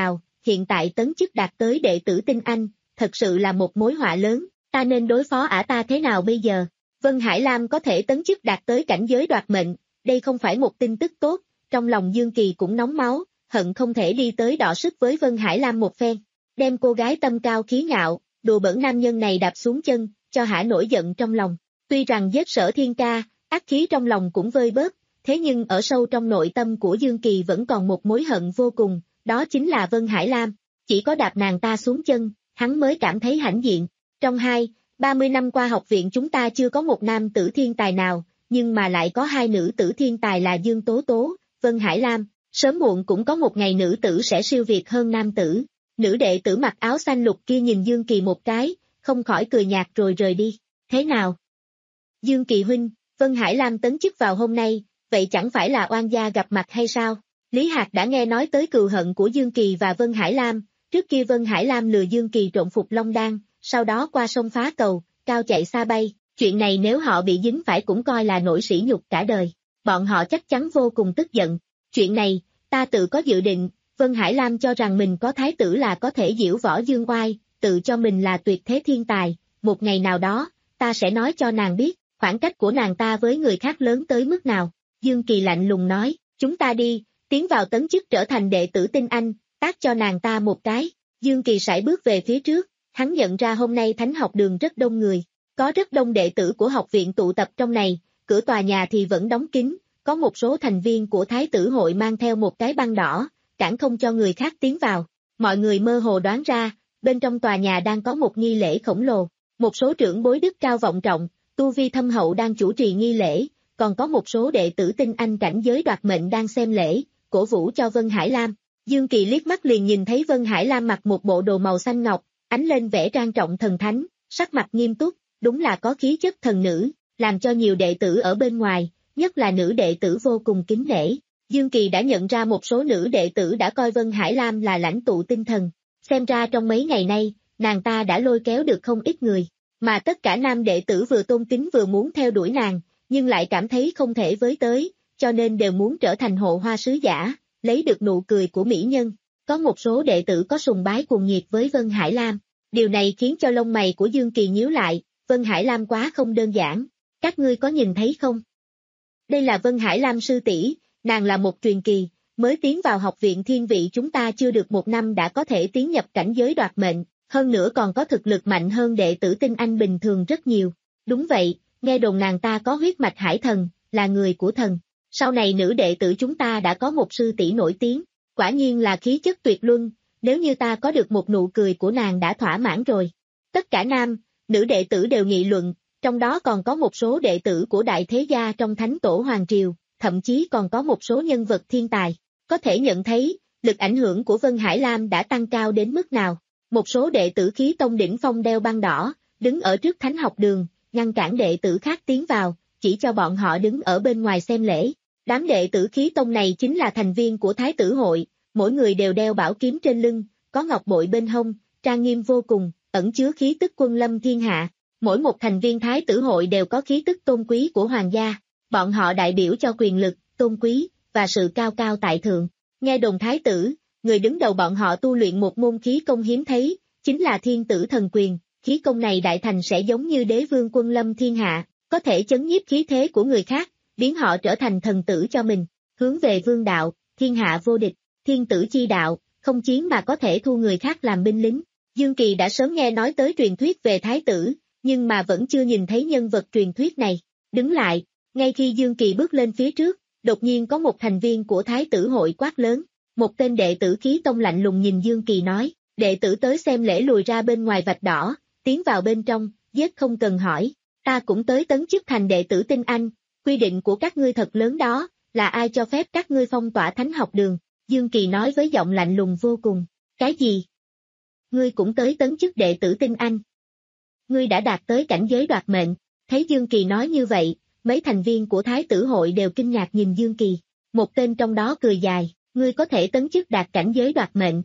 hiện tại tấn chức đạt tới đệ tử tinh anh, thật sự là một mối họa lớn, ta nên đối phó ả ta thế nào bây giờ? Vân Hải Lam có thể tấn chức đạt tới cảnh giới đoạt mệnh, đây không phải một tin tức tốt, trong lòng Dương Kỳ cũng nóng máu, hận không thể đi tới đọ sức với Vân Hải Lam một phen, đem cô gái tâm cao khí ngạo, đùa bỡn nam nhân này đạp xuống chân, cho hả nổi giận trong lòng. Tuy rằng giết Sở Thiên Ca, ác khí trong lòng cũng vơi bớt, thế nhưng ở sâu trong nội tâm của Dương Kỳ vẫn còn một mối hận vô cùng, đó chính là Vân Hải Lam, chỉ có đạp nàng ta xuống chân, hắn mới cảm thấy hãnh diện. Trong hai, ba mươi năm qua học viện chúng ta chưa có một nam tử thiên tài nào, nhưng mà lại có hai nữ tử thiên tài là Dương Tố Tố, Vân Hải Lam, sớm muộn cũng có một ngày nữ tử sẽ siêu việt hơn nam tử. Nữ đệ tử mặc áo xanh lục kia nhìn Dương Kỳ một cái, không khỏi cười nhạt rồi rời đi. Thế nào? Dương Kỳ huynh, Vân Hải Lam tấn chức vào hôm nay, vậy chẳng phải là oan gia gặp mặt hay sao? Lý Hạc đã nghe nói tới cừu hận của Dương Kỳ và Vân Hải Lam, trước kia Vân Hải Lam lừa Dương Kỳ trộn phục Long Đan, sau đó qua sông phá cầu, cao chạy xa bay, chuyện này nếu họ bị dính phải cũng coi là nỗi sỉ nhục cả đời. Bọn họ chắc chắn vô cùng tức giận. Chuyện này, ta tự có dự định, Vân Hải Lam cho rằng mình có thái tử là có thể diễu võ dương oai, tự cho mình là tuyệt thế thiên tài, một ngày nào đó, ta sẽ nói cho nàng biết, khoảng cách của nàng ta với người khác lớn tới mức nào. Dương Kỳ lạnh lùng nói, chúng ta đi, tiến vào tấn chức trở thành đệ tử tinh anh, tác cho nàng ta một cái. Dương Kỳ sải bước về phía trước, hắn nhận ra hôm nay thánh học đường rất đông người, có rất đông đệ tử của học viện tụ tập trong này, cửa tòa nhà thì vẫn đóng kín, có một số thành viên của thái tử hội mang theo một cái băng đỏ, cản không cho người khác tiến vào. Mọi người mơ hồ đoán ra, bên trong tòa nhà đang có một nghi lễ khổng lồ, một số trưởng bối đức cao vọng trọng, tu vi thâm hậu đang chủ trì nghi lễ, còn có một số đệ tử tinh anh cảnh giới đoạt mệnh đang xem lễ, cổ vũ cho Vân Hải Lam. Dương Kỳ liếc mắt liền nhìn thấy Vân Hải Lam mặc một bộ đồ màu xanh ngọc, ánh lên vẻ trang trọng thần thánh, sắc mặt nghiêm túc, đúng là có khí chất thần nữ, làm cho nhiều đệ tử ở bên ngoài, nhất là nữ đệ tử vô cùng kính nể. Dương Kỳ đã nhận ra một số nữ đệ tử đã coi Vân Hải Lam là lãnh tụ tinh thần, xem ra trong mấy ngày nay, nàng ta đã lôi kéo được không ít người, mà tất cả nam đệ tử vừa tôn kính vừa muốn theo đuổi nàng, nhưng lại cảm thấy không thể với tới, cho nên đều muốn trở thành hộ hoa sứ giả, lấy được nụ cười của mỹ nhân. Có một số đệ tử có sùng bái cuồng nhiệt với Vân Hải Lam, điều này khiến cho lông mày của Dương Kỳ nhíu lại, Vân Hải Lam quá không đơn giản, các ngươi có nhìn thấy không? Đây là Vân Hải Lam sư tỷ, nàng là một truyền kỳ, mới tiến vào học viện thiên vị chúng ta chưa được một năm đã có thể tiến nhập cảnh giới đoạt mệnh, hơn nữa còn có thực lực mạnh hơn đệ tử tinh anh bình thường rất nhiều. Đúng vậy, nghe đồn nàng ta có huyết mạch hải thần, là người của thần. Sau này nữ đệ tử chúng ta đã có một sư tỷ nổi tiếng, quả nhiên là khí chất tuyệt luân, nếu như ta có được một nụ cười của nàng đã thỏa mãn rồi. Tất cả nam, nữ đệ tử đều nghị luận, trong đó còn có một số đệ tử của đại thế gia trong thánh tổ Hoàng Triều, thậm chí còn có một số nhân vật thiên tài. Có thể nhận thấy, lực ảnh hưởng của Vân Hải Lam đã tăng cao đến mức nào. Một số đệ tử khí tông đỉnh phong đeo băng đỏ, đứng ở trước thánh học đường, ngăn cản đệ tử khác tiến vào, chỉ cho bọn họ đứng ở bên ngoài xem lễ. Đám đệ tử khí tông này chính là thành viên của thái tử hội, mỗi người đều đeo bảo kiếm trên lưng, có ngọc bội bên hông, trang nghiêm vô cùng, ẩn chứa khí tức quân lâm thiên hạ. Mỗi một thành viên thái tử hội đều có khí tức tôn quý của hoàng gia, bọn họ đại biểu cho quyền lực, tôn quý, và sự cao cao tại thượng. Nghe đồn thái tử, người đứng đầu bọn họ tu luyện một môn khí công hiếm thấy, chính là thiên tử thần quyền, khí công này đại thành sẽ giống như đế vương quân lâm thiên hạ, có thể chấn nhiếp khí thế của người khác, biến họ trở thành thần tử cho mình, hướng về vương đạo, thiên hạ vô địch, thiên tử chi đạo, không chiến mà có thể thu người khác làm binh lính. Dương Kỳ đã sớm nghe nói tới truyền thuyết về thái tử, nhưng mà vẫn chưa nhìn thấy nhân vật truyền thuyết này. Đứng lại, ngay khi Dương Kỳ bước lên phía trước, đột nhiên có một thành viên của thái tử hội quát lớn, một tên đệ tử khí tông lạnh lùng nhìn Dương Kỳ nói, đệ tử tới xem lễ lùi ra bên ngoài vạch đỏ, tiến vào bên trong, giết không cần hỏi, ta cũng tới tấn chức thành đệ tử tinh anh, quy định của các ngươi thật lớn đó, là ai cho phép các ngươi phong tỏa thánh học đường? Dương Kỳ nói với giọng lạnh lùng vô cùng, cái gì? Ngươi cũng tới tấn chức đệ tử tinh anh. Ngươi đã đạt tới cảnh giới đoạt mệnh, thấy Dương Kỳ nói như vậy, mấy thành viên của thái tử hội đều kinh ngạc nhìn Dương Kỳ, một tên trong đó cười dài, ngươi có thể tấn chức đạt cảnh giới đoạt mệnh.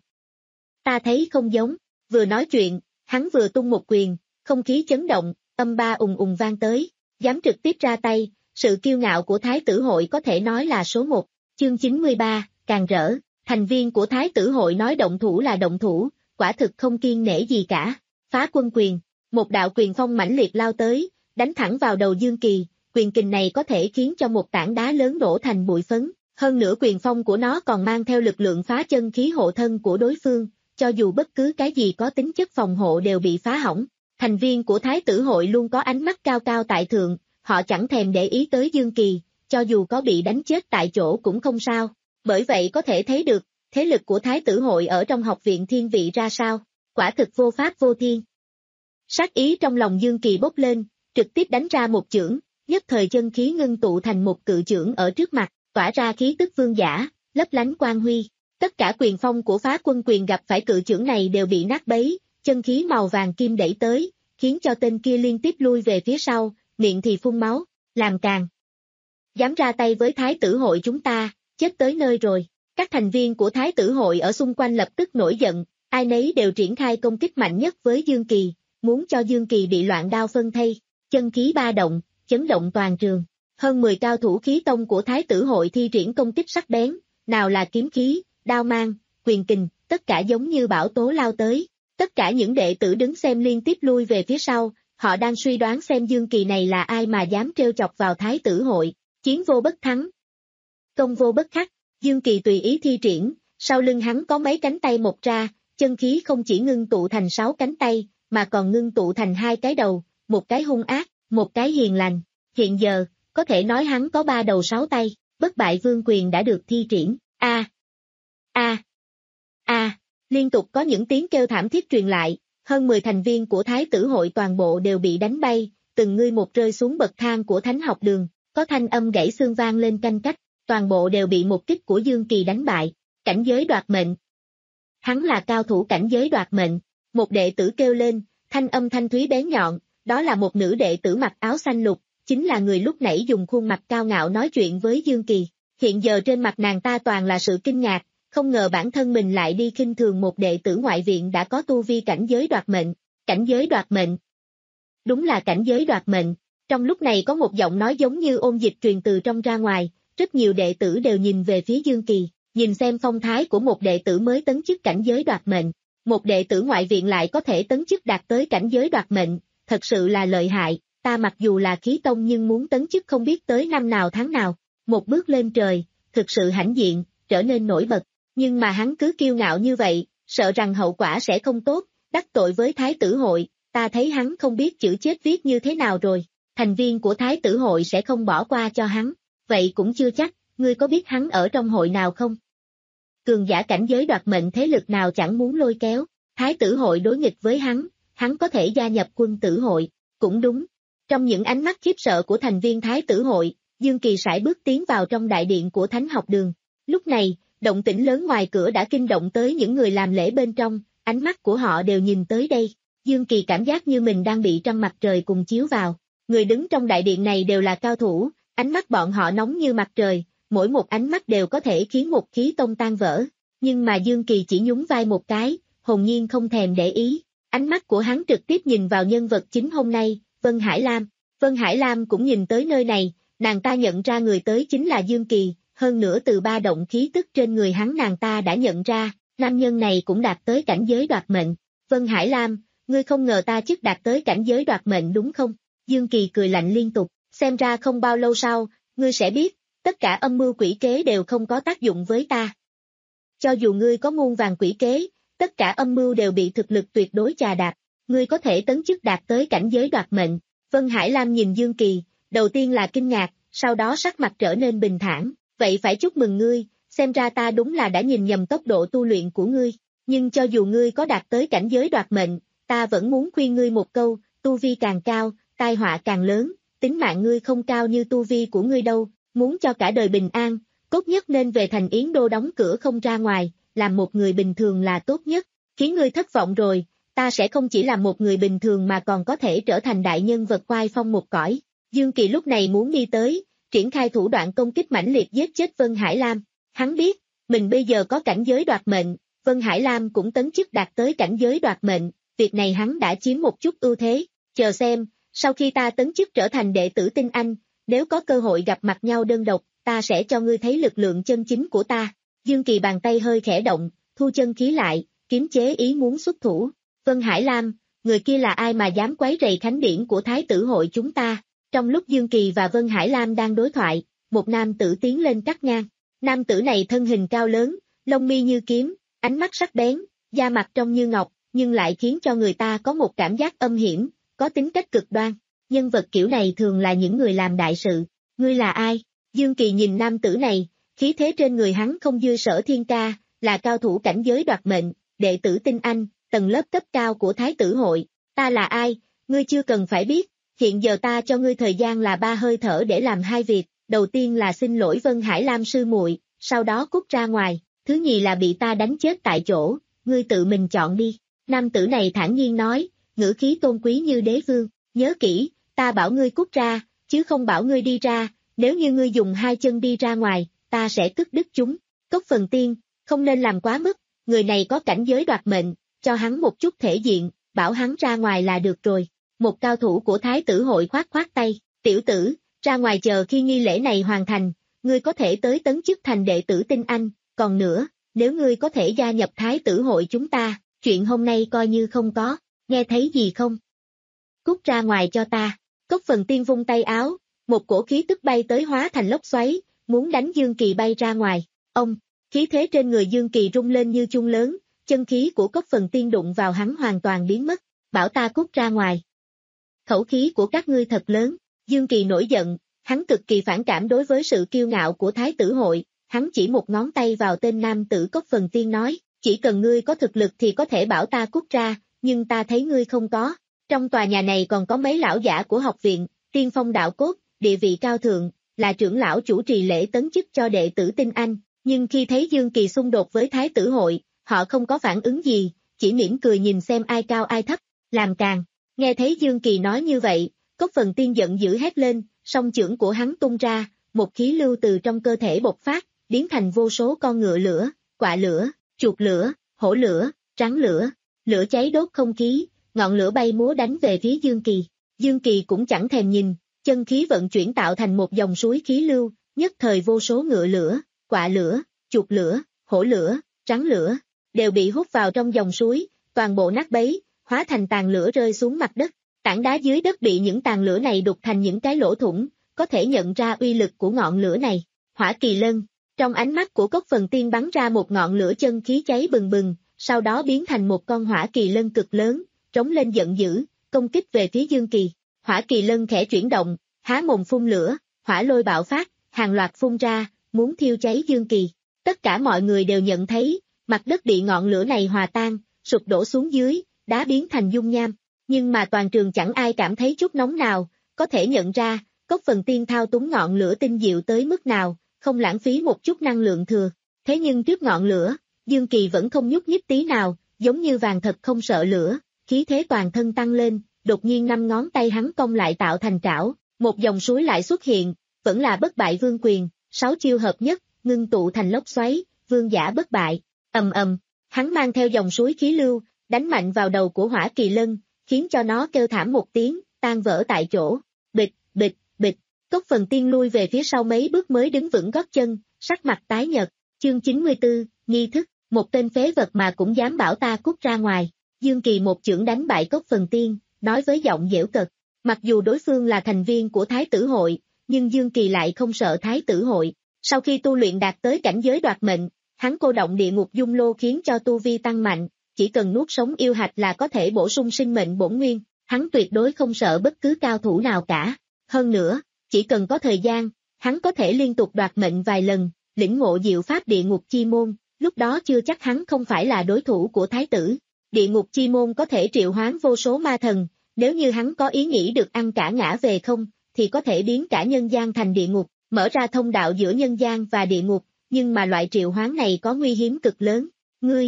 Ta thấy không giống, vừa nói chuyện, hắn vừa tung một quyền, không khí chấn động, âm ba ùng ùng vang tới, dám trực tiếp ra tay, sự kiêu ngạo của thái tử hội có thể nói là số một. Chương chín mươi ba, càng rỡ, thái Thành viên của Thái tử hội nói động thủ là động thủ, quả thực không kiêng nể gì cả. Phá quân quyền, một đạo quyền phong mãnh liệt lao tới, đánh thẳng vào đầu Dương Kỳ, quyền kình này có thể khiến cho một tảng đá lớn đổ thành bụi phấn, hơn nữa quyền phong của nó còn mang theo lực lượng phá chân khí hộ thân của đối phương, cho dù bất cứ cái gì có tính chất phòng hộ đều bị phá hỏng. Thành viên của Thái tử hội luôn có ánh mắt cao cao tại thượng, họ chẳng thèm để ý tới Dương Kỳ, cho dù có bị đánh chết tại chỗ cũng không sao, bởi vậy có thể thấy được, thế lực của Thái tử hội ở trong học viện thiên vị ra sao, quả thực vô pháp vô thiên. Sát ý trong lòng Dương Kỳ bốc lên, trực tiếp đánh ra một chưởng, nhất thời chân khí ngưng tụ thành một cự chưởng ở trước mặt, tỏa ra khí tức vương giả, lấp lánh quang huy. Tất cả quyền phong của Phá quân quyền gặp phải cự chưởng này đều bị nát bấy, chân khí màu vàng kim đẩy tới, khiến cho tên kia liên tiếp lui về phía sau, miệng thì phun máu, làm càng. Dám ra tay với Thái tử hội chúng ta, chết tới nơi rồi. Các thành viên của Thái tử hội ở xung quanh lập tức nổi giận, ai nấy đều triển khai công kích mạnh nhất với Dương Kỳ, muốn cho Dương Kỳ bị loạn đao phân thây, chân khí ba động, chấn động toàn trường. Hơn mười cao thủ khí tông của Thái tử hội thi triển công kích sắc bén, nào là kiếm khí, đao mang, quyền kình, tất cả giống như bão tố lao tới. Tất cả những đệ tử đứng xem liên tiếp lui về phía sau, họ đang suy đoán xem Dương Kỳ này là ai mà dám trêu chọc vào Thái tử hội, chiến vô bất thắng, công vô bất khắc. Dương Kỳ tùy ý thi triển, sau lưng hắn có mấy cánh tay mọc ra, chân khí không chỉ ngưng tụ thành sáu cánh tay, mà còn ngưng tụ thành hai cái đầu, một cái hung ác, một cái hiền lành. Hiện giờ, có thể nói hắn có ba đầu sáu tay, bất bại vương quyền đã được thi triển. A, a, a, liên tục có những tiếng kêu thảm thiết truyền lại, hơn mười thành viên của Thái tử hội toàn bộ đều bị đánh bay, từng người một rơi xuống bậc thang của thánh học đường, có thanh âm gãy xương vang lên canh cách. Toàn bộ đều bị một kích của Dương Kỳ đánh bại, cảnh giới đoạt mệnh. Hắn là cao thủ cảnh giới đoạt mệnh, một đệ tử kêu lên, thanh âm thanh thúy bén nhọn, đó là một nữ đệ tử mặc áo xanh lục, chính là người lúc nãy dùng khuôn mặt cao ngạo nói chuyện với Dương Kỳ. Hiện giờ trên mặt nàng ta toàn là sự kinh ngạc, không ngờ bản thân mình lại đi khinh thường một đệ tử ngoại viện đã có tu vi cảnh giới đoạt mệnh, cảnh giới đoạt mệnh. Đúng là cảnh giới đoạt mệnh, trong lúc này có một giọng nói giống như ôn dịch truyền từ trong ra ngoài. Rất nhiều đệ tử đều nhìn về phía Dương Kỳ, nhìn xem phong thái của một đệ tử mới tấn chức cảnh giới đoạt mệnh. Một đệ tử ngoại viện lại có thể tấn chức đạt tới cảnh giới đoạt mệnh, thật sự là lợi hại, ta mặc dù là khí tông nhưng muốn tấn chức không biết tới năm nào tháng nào. Một bước lên trời, thực sự hãnh diện, trở nên nổi bật, nhưng mà hắn cứ kiêu ngạo như vậy, sợ rằng hậu quả sẽ không tốt, đắc tội với Thái tử hội, ta thấy hắn không biết chữ chết viết như thế nào rồi, thành viên của Thái tử hội sẽ không bỏ qua cho hắn. Vậy cũng chưa chắc, ngươi có biết hắn ở trong hội nào không? Cường giả cảnh giới đoạt mệnh thế lực nào chẳng muốn lôi kéo, Thái tử hội đối nghịch với hắn, hắn có thể gia nhập quân tử hội, cũng đúng. Trong những ánh mắt khiếp sợ của thành viên Thái tử hội, Dương Kỳ sải bước tiến vào trong đại điện của Thánh học đường. Lúc này, động tĩnh lớn ngoài cửa đã kinh động tới những người làm lễ bên trong, ánh mắt của họ đều nhìn tới đây. Dương Kỳ cảm giác như mình đang bị trăm mặt trời cùng chiếu vào. Người đứng trong đại điện này đều là cao thủ. Ánh mắt bọn họ nóng như mặt trời, mỗi một ánh mắt đều có thể khiến một khí tông tan vỡ, nhưng mà Dương Kỳ chỉ nhún vai một cái, hồn nhiên không thèm để ý, ánh mắt của hắn trực tiếp nhìn vào nhân vật chính hôm nay, Vân Hải Lam. Vân Hải Lam cũng nhìn tới nơi này, nàng ta nhận ra người tới chính là Dương Kỳ, hơn nữa từ ba động khí tức trên người hắn nàng ta đã nhận ra, nam nhân này cũng đạt tới cảnh giới đoạt mệnh. Vân Hải Lam, ngươi không ngờ ta chức đạt tới cảnh giới đoạt mệnh đúng không? Dương Kỳ cười lạnh liên tục. Xem ra không bao lâu sau, ngươi sẽ biết, tất cả âm mưu quỷ kế đều không có tác dụng với ta. Cho dù ngươi có muôn vàng quỷ kế, tất cả âm mưu đều bị thực lực tuyệt đối chà đạp, ngươi có thể tấn chức đạt tới cảnh giới đoạt mệnh. Vân Hải Lam nhìn Dương Kỳ, đầu tiên là kinh ngạc, sau đó sắc mặt trở nên bình thản, vậy phải chúc mừng ngươi, xem ra ta đúng là đã nhìn nhầm tốc độ tu luyện của ngươi, nhưng cho dù ngươi có đạt tới cảnh giới đoạt mệnh, ta vẫn muốn khuyên ngươi một câu, tu vi càng cao, tai họa càng lớn. Tính mạng ngươi không cao như tu vi của ngươi đâu, muốn cho cả đời bình an, tốt nhất nên về thành Yến Đô đóng cửa không ra ngoài, làm một người bình thường là tốt nhất, khiến ngươi thất vọng rồi, ta sẽ không chỉ là một người bình thường mà còn có thể trở thành đại nhân vật oai phong một cõi. Dương Kỳ lúc này muốn đi tới, triển khai thủ đoạn công kích mãnh liệt giết chết Vân Hải Lam, hắn biết, mình bây giờ có cảnh giới đoạt mệnh, Vân Hải Lam cũng tấn chức đạt tới cảnh giới đoạt mệnh, việc này hắn đã chiếm một chút ưu thế, chờ xem. Sau khi ta tấn chức trở thành đệ tử Tinh Anh, nếu có cơ hội gặp mặt nhau đơn độc, ta sẽ cho ngươi thấy lực lượng chân chính của ta. Dương Kỳ bàn tay hơi khẽ động, thu chân khí lại, kiếm chế ý muốn xuất thủ. Vân Hải Lam, người kia là ai mà dám quấy rầy khánh điển của Thái tử hội chúng ta? Trong lúc Dương Kỳ và Vân Hải Lam đang đối thoại, một nam tử tiến lên cắt ngang. Nam tử này thân hình cao lớn, lông mi như kiếm, ánh mắt sắc bén, da mặt trong như ngọc, nhưng lại khiến cho người ta có một cảm giác âm hiểm, có tính cách cực đoan. Nhân vật kiểu này thường là những người làm đại sự. Ngươi là ai? Dương Kỳ nhìn nam tử này, khí thế trên người hắn không dư Sở Thiên Ca, là cao thủ cảnh giới đoạt mệnh, đệ tử tinh anh, tầng lớp cấp cao của Thái tử hội. Ta là ai? Ngươi chưa cần phải biết, hiện giờ ta cho ngươi thời gian là ba hơi thở để làm hai việc, đầu tiên là xin lỗi Vân Hải Lam sư muội, sau đó cút ra ngoài, thứ nhì là bị ta đánh chết tại chỗ, ngươi tự mình chọn đi. Nam tử này thản nhiên nói, ngữ khí tôn quý như đế vương, nhớ kỹ, ta bảo ngươi cút ra, chứ không bảo ngươi đi ra, nếu như ngươi dùng hai chân đi ra ngoài, ta sẽ cắt đứt chúng. Cốc Phần Tiên, không nên làm quá mức, người này có cảnh giới đoạt mệnh, cho hắn một chút thể diện, bảo hắn ra ngoài là được rồi. Một cao thủ của Thái tử hội khoát khoát tay, tiểu tử, ra ngoài chờ khi nghi lễ này hoàn thành, ngươi có thể tới tấn chức thành đệ tử tinh anh, còn nữa, nếu ngươi có thể gia nhập Thái tử hội chúng ta, chuyện hôm nay coi như không có, nghe thấy gì không? Cút ra ngoài cho ta. Cốc Phần Tiên vung tay áo, một cổ khí tức bay tới hóa thành lốc xoáy, muốn đánh Dương Kỳ bay ra ngoài. Ông, khí thế trên người Dương Kỳ rung lên như chuông lớn, chân khí của Cốc Phần Tiên đụng vào hắn hoàn toàn biến mất, bảo ta cút ra ngoài. Khẩu khí của các ngươi thật lớn. Dương Kỳ nổi giận, hắn cực kỳ phản cảm đối với sự kiêu ngạo của Thái tử hội, hắn chỉ một ngón tay vào tên nam tử Cốc Phần Tiên nói, chỉ cần ngươi có thực lực thì có thể bảo ta cút ra, nhưng ta thấy ngươi không có. Trong tòa nhà này còn có mấy lão giả của học viện, tiên phong đạo cốt, địa vị cao thượng, là trưởng lão chủ trì lễ tấn chức cho đệ tử tinh anh, nhưng khi thấy Dương Kỳ xung đột với Thái tử hội, họ không có phản ứng gì, chỉ mỉm cười nhìn xem ai cao ai thấp, làm càng. Nghe thấy Dương Kỳ nói như vậy, Cốc Phần Tiên giận dữ hét lên, song chưởng của hắn tung ra, một khí lưu từ trong cơ thể bộc phát, biến thành vô số con ngựa lửa, quạ lửa, chuột lửa, hổ lửa, rắn lửa, lửa cháy đốt không khí, ngọn lửa bay múa đánh về phía Dương Kỳ. Dương Kỳ cũng chẳng thèm nhìn, chân khí vận chuyển tạo thành một dòng suối khí lưu, nhất thời vô số ngựa lửa, quạ lửa, chuột lửa, hổ lửa, rắn lửa, đều bị hút vào trong dòng suối, toàn bộ nát bấy, hóa thành tàn lửa rơi xuống mặt đất. Tảng đá dưới đất bị những tàn lửa này đục thành những cái lỗ thủng, có thể nhận ra uy lực của ngọn lửa này. Hỏa Kỳ Lân, trong ánh mắt của Cốc Phần Tiên bắn ra một ngọn lửa chân khí cháy bừng bừng, sau đó biến thành một con Hỏa Kỳ Lân cực lớn, trống lên giận dữ, công kích về phía Dương Kỳ. Hỏa Kỳ Lân khẽ chuyển động, há mồm phun lửa, hỏa lôi bạo phát, hàng loạt phun ra, muốn thiêu cháy Dương Kỳ. Tất cả mọi người đều nhận thấy, mặt đất bị ngọn lửa này hòa tan, sụp đổ xuống dưới, đá biến thành dung nham. Nhưng mà toàn trường chẳng ai cảm thấy chút nóng nào, có thể nhận ra, Cốc Phần Tiên thao túng ngọn lửa tinh diệu tới mức nào, không lãng phí một chút năng lượng thừa. Thế nhưng trước ngọn lửa, Dương Kỳ vẫn không nhúc nhích tí nào, giống như vàng thật không sợ lửa, khí thế toàn thân tăng lên, đột nhiên năm ngón tay hắn cong lại tạo thành trảo, một dòng suối lại xuất hiện, vẫn là bất bại vương quyền, sáu chiêu hợp nhất, ngưng tụ thành lốc xoáy, vương giả bất bại. Ầm ầm, hắn mang theo dòng suối khí lưu, đánh mạnh vào đầu của Hỏa Kỳ Lân, khiến cho nó kêu thảm một tiếng, tan vỡ tại chỗ. Bịch, bịch, bịch, Cốc Phần Tiên lui về phía sau mấy bước mới đứng vững gót chân, sắc mặt tái nhợt. Chương chín mươi tư, nghi thức, một tên phế vật mà cũng dám bảo ta cút ra ngoài. Dương Kỳ một chưởng đánh bại Cốc Phần Tiên, nói với giọng giễu cợt. Mặc dù đối phương là thành viên của Thái tử hội, nhưng Dương Kỳ lại không sợ Thái tử hội. Sau khi tu luyện đạt tới cảnh giới đoạt mệnh, hắn cô động địa ngục dung lô khiến cho tu vi tăng mạnh, chỉ cần nuốt sống yêu hạch là có thể bổ sung sinh mệnh bổn nguyên, hắn tuyệt đối không sợ bất cứ cao thủ nào cả. Hơn nữa, chỉ cần có thời gian, hắn có thể liên tục đoạt mệnh vài lần, lĩnh ngộ diệu pháp địa ngục chi môn, lúc đó chưa chắc hắn không phải là đối thủ của thái tử. Địa ngục chi môn có thể triệu hoán vô số ma thần, nếu như hắn có ý nghĩ được ăn cả ngã về không, thì có thể biến cả nhân gian thành địa ngục, mở ra thông đạo giữa nhân gian và địa ngục, nhưng mà loại triệu hoán này có nguy hiểm cực lớn. Ngươi!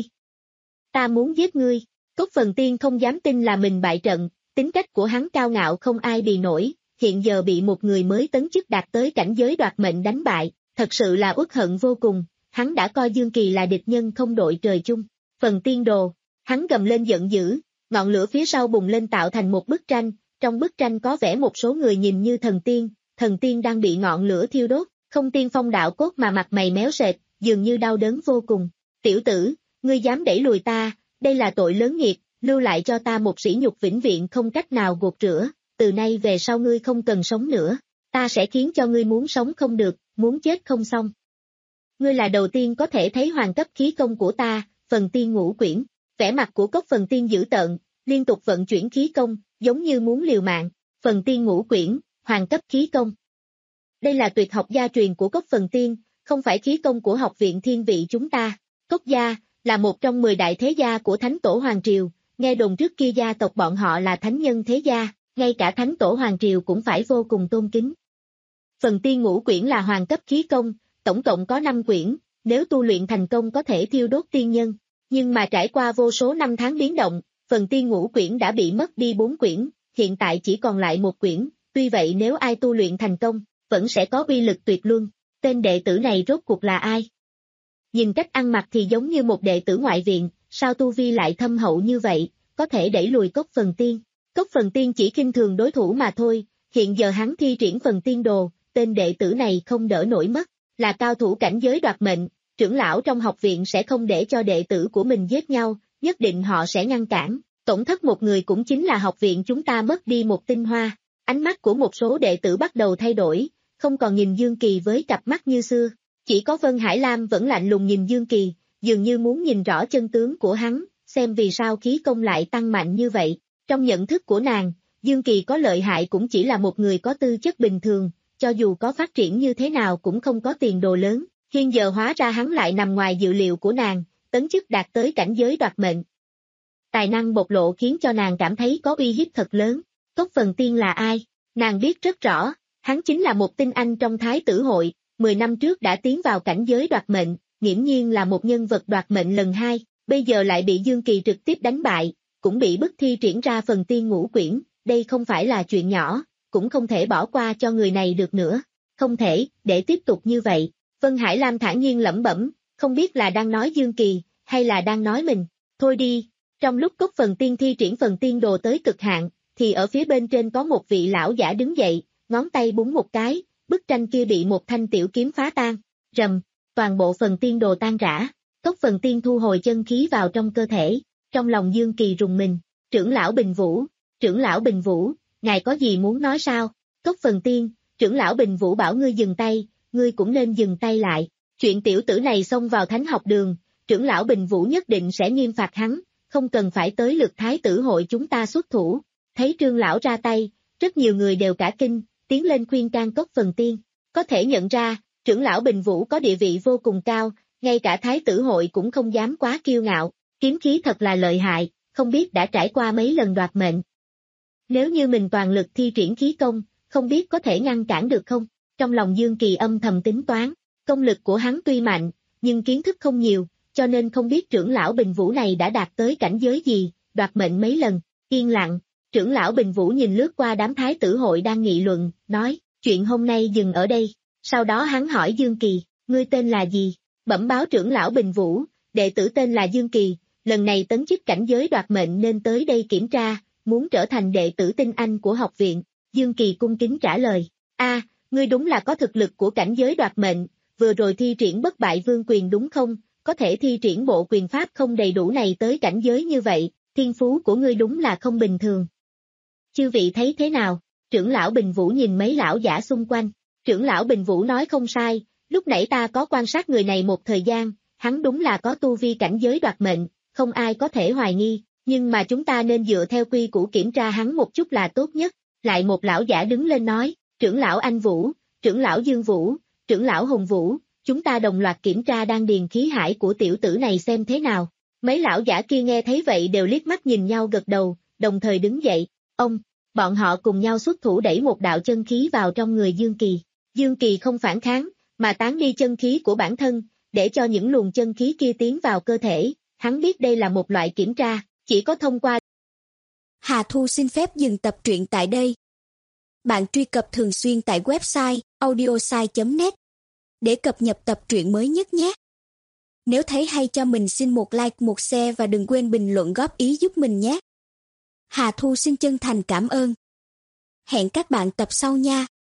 Ta muốn giết ngươi! Cốc Phần Tiên không dám tin là mình bại trận, tính cách của hắn cao ngạo không ai bì nổi, hiện giờ bị một người mới tấn chức đạt tới cảnh giới đoạt mệnh đánh bại, thật sự là uất hận vô cùng, hắn đã coi Dương Kỳ là địch nhân không đội trời chung. Phần Tiên đồ! Hắn gầm lên giận dữ, ngọn lửa phía sau bùng lên tạo thành một bức tranh, trong bức tranh có vẽ một số người nhìn như thần tiên, thần tiên đang bị ngọn lửa thiêu đốt, không tiên phong đạo cốt mà mặt mày méo sệt, dường như đau đớn vô cùng. Tiểu tử, ngươi dám đẩy lùi ta, đây là tội lớn nghiệt, lưu lại cho ta một sỉ nhục vĩnh viễn không cách nào gột rửa, từ nay về sau ngươi không cần sống nữa, ta sẽ khiến cho ngươi muốn sống không được, muốn chết không xong. Ngươi là đầu tiên có thể thấy hoàng cấp khí công của ta, Phần Tiên Ngũ Quyển. Vẻ mặt của Cốc Phần Tiên dữ tợn, liên tục vận chuyển khí công, giống như muốn liều mạng. Phần Tiên Ngũ Quyển, hoàng cấp khí công. Đây là tuyệt học gia truyền của Cốc Phần Tiên, không phải khí công của học viện thiên vị chúng ta. Cốc gia, là một trong mười đại thế gia của Thánh Tổ Hoàng Triều, nghe đồn trước kia gia tộc bọn họ là thánh nhân thế gia, ngay cả Thánh Tổ Hoàng Triều cũng phải vô cùng tôn kính. Phần Tiên Ngũ Quyển là hoàng cấp khí công, tổng cộng có năm quyển, nếu tu luyện thành công có thể thiêu đốt tiên nhân, nhưng mà trải qua vô số năm tháng biến động, Phần Tiên Ngũ Quyển đã bị mất đi bốn quyển, hiện tại chỉ còn lại một quyển, tuy vậy nếu ai tu luyện thành công, vẫn sẽ có uy lực tuyệt luân. Tên đệ tử này rốt cuộc là ai? Nhìn cách ăn mặc thì giống như một đệ tử ngoại viện, sao tu vi lại thâm hậu như vậy, có thể đẩy lùi Cốc Phần Tiên. Cốc Phần Tiên chỉ khinh thường đối thủ mà thôi, hiện giờ hắn thi triển Phần Tiên Đồ, tên đệ tử này không đỡ nổi mất, là cao thủ cảnh giới đoạt mệnh, trưởng lão trong học viện sẽ không để cho đệ tử của mình giết nhau, nhất định họ sẽ ngăn cản, tổn thất một người cũng chính là học viện chúng ta mất đi một tinh hoa. Ánh mắt của một số đệ tử bắt đầu thay đổi, không còn nhìn Dương Kỳ với cặp mắt như xưa, chỉ có Vân Hải Lam vẫn lạnh lùng nhìn Dương Kỳ, dường như muốn nhìn rõ chân tướng của hắn, xem vì sao khí công lại tăng mạnh như vậy. Trong nhận thức của nàng, Dương Kỳ có lợi hại cũng chỉ là một người có tư chất bình thường, cho dù có phát triển như thế nào cũng không có tiền đồ lớn, hiện giờ hóa ra hắn lại nằm ngoài dự liệu của nàng, tấn chức đạt tới cảnh giới đoạt mệnh. Tài năng bộc lộ khiến cho nàng cảm thấy có uy hiếp thật lớn. Cốc Phần Tiên là ai? Nàng biết rất rõ, hắn chính là một tinh anh trong Thái Tử Hội, mười năm trước đã tiến vào cảnh giới đoạt mệnh, nghiễm nhiên là một nhân vật đoạt mệnh lần hai, bây giờ lại bị Dương Kỳ trực tiếp đánh bại, cũng bị bức thi triển ra Phần Tiên Ngũ Quyển, đây không phải là chuyện nhỏ, cũng không thể bỏ qua cho người này được nữa, không thể, để tiếp tục như vậy. Vân Hải Lam thản nhiên lẩm bẩm, không biết là đang nói Dương Kỳ, hay là đang nói mình, thôi đi. Trong lúc Cốc Phần Tiên thi triển Phần Tiên Đồ tới cực hạn, thì ở phía bên trên có một vị lão giả đứng dậy, ngón tay búng một cái, bức tranh kia bị một thanh tiểu kiếm phá tan, rầm, toàn bộ Phần Tiên Đồ tan rã. Cốc Phần Tiên thu hồi chân khí vào trong cơ thể, trong lòng Dương Kỳ rùng mình, trưởng lão Bình Vũ, trưởng lão Bình Vũ, ngài có gì muốn nói sao? Cốc Phần Tiên, trưởng lão Bình Vũ bảo ngươi dừng tay, ngươi cũng nên dừng tay lại, chuyện tiểu tử này xông vào thánh học đường, trưởng lão Bình Vũ nhất định sẽ nghiêm phạt hắn, không cần phải tới lượt Thái Tử Hội chúng ta xuất thủ. Thấy Trương lão ra tay, rất nhiều người đều cả kinh, tiến lên khuyên can Cốc Phần Tiên, có thể nhận ra, trưởng lão Bình Vũ có địa vị vô cùng cao, ngay cả Thái Tử Hội cũng không dám quá kiêu ngạo, kiếm khí thật là lợi hại, không biết đã trải qua mấy lần đoạt mệnh. Nếu như mình toàn lực thi triển khí công, không biết có thể ngăn cản được không? Trong lòng Dương Kỳ âm thầm tính toán, công lực của hắn tuy mạnh, nhưng kiến thức không nhiều, cho nên không biết trưởng lão Bình Vũ này đã đạt tới cảnh giới gì, đoạt mệnh mấy lần. Yên lặng, trưởng lão Bình Vũ nhìn lướt qua đám Thái Tử Hội đang nghị luận, nói, chuyện hôm nay dừng ở đây. Sau đó hắn hỏi Dương Kỳ, ngươi tên là gì? Bẩm báo trưởng lão Bình Vũ, đệ tử tên là Dương Kỳ, lần này tấn chức cảnh giới đoạt mệnh nên tới đây kiểm tra, muốn trở thành đệ tử tinh anh của học viện. Dương Kỳ cung kính trả lời, a, ngươi đúng là có thực lực của cảnh giới đoạt mệnh, vừa rồi thi triển bất bại vương quyền đúng không? Có thể thi triển bộ quyền pháp không đầy đủ này tới cảnh giới như vậy, thiên phú của ngươi đúng là không bình thường. Chư vị thấy thế nào? Trưởng lão Bình Vũ nhìn mấy lão giả xung quanh, trưởng lão Bình Vũ nói không sai, lúc nãy ta có quan sát người này một thời gian, hắn đúng là có tu vi cảnh giới đoạt mệnh, không ai có thể hoài nghi, nhưng mà chúng ta nên dựa theo quy củ kiểm tra hắn một chút là tốt nhất. Lại một lão giả đứng lên nói, trưởng lão Anh Vũ, trưởng lão Dương Vũ, trưởng lão Hùng Vũ, chúng ta đồng loạt kiểm tra đan điền khí hải của tiểu tử này xem thế nào. Mấy lão giả kia nghe thấy vậy đều liếc mắt nhìn nhau gật đầu, đồng thời đứng dậy. Ông, bọn họ cùng nhau xuất thủ đẩy một đạo chân khí vào trong người Dương Kỳ. Dương Kỳ không phản kháng, mà tán đi chân khí của bản thân, để cho những luồng chân khí kia tiến vào cơ thể. Hắn biết đây là một loại kiểm tra, chỉ có thông qua.
Hà Thu xin phép dừng tập truyện tại đây. Bạn truy cập thường xuyên tại website audiosai chấm net để cập nhật tập truyện mới nhất nhé. Nếu thấy hay cho mình xin một like, một share và đừng quên bình luận góp ý giúp mình nhé. Hà Thu xin chân thành cảm ơn. Hẹn các bạn tập sau nha.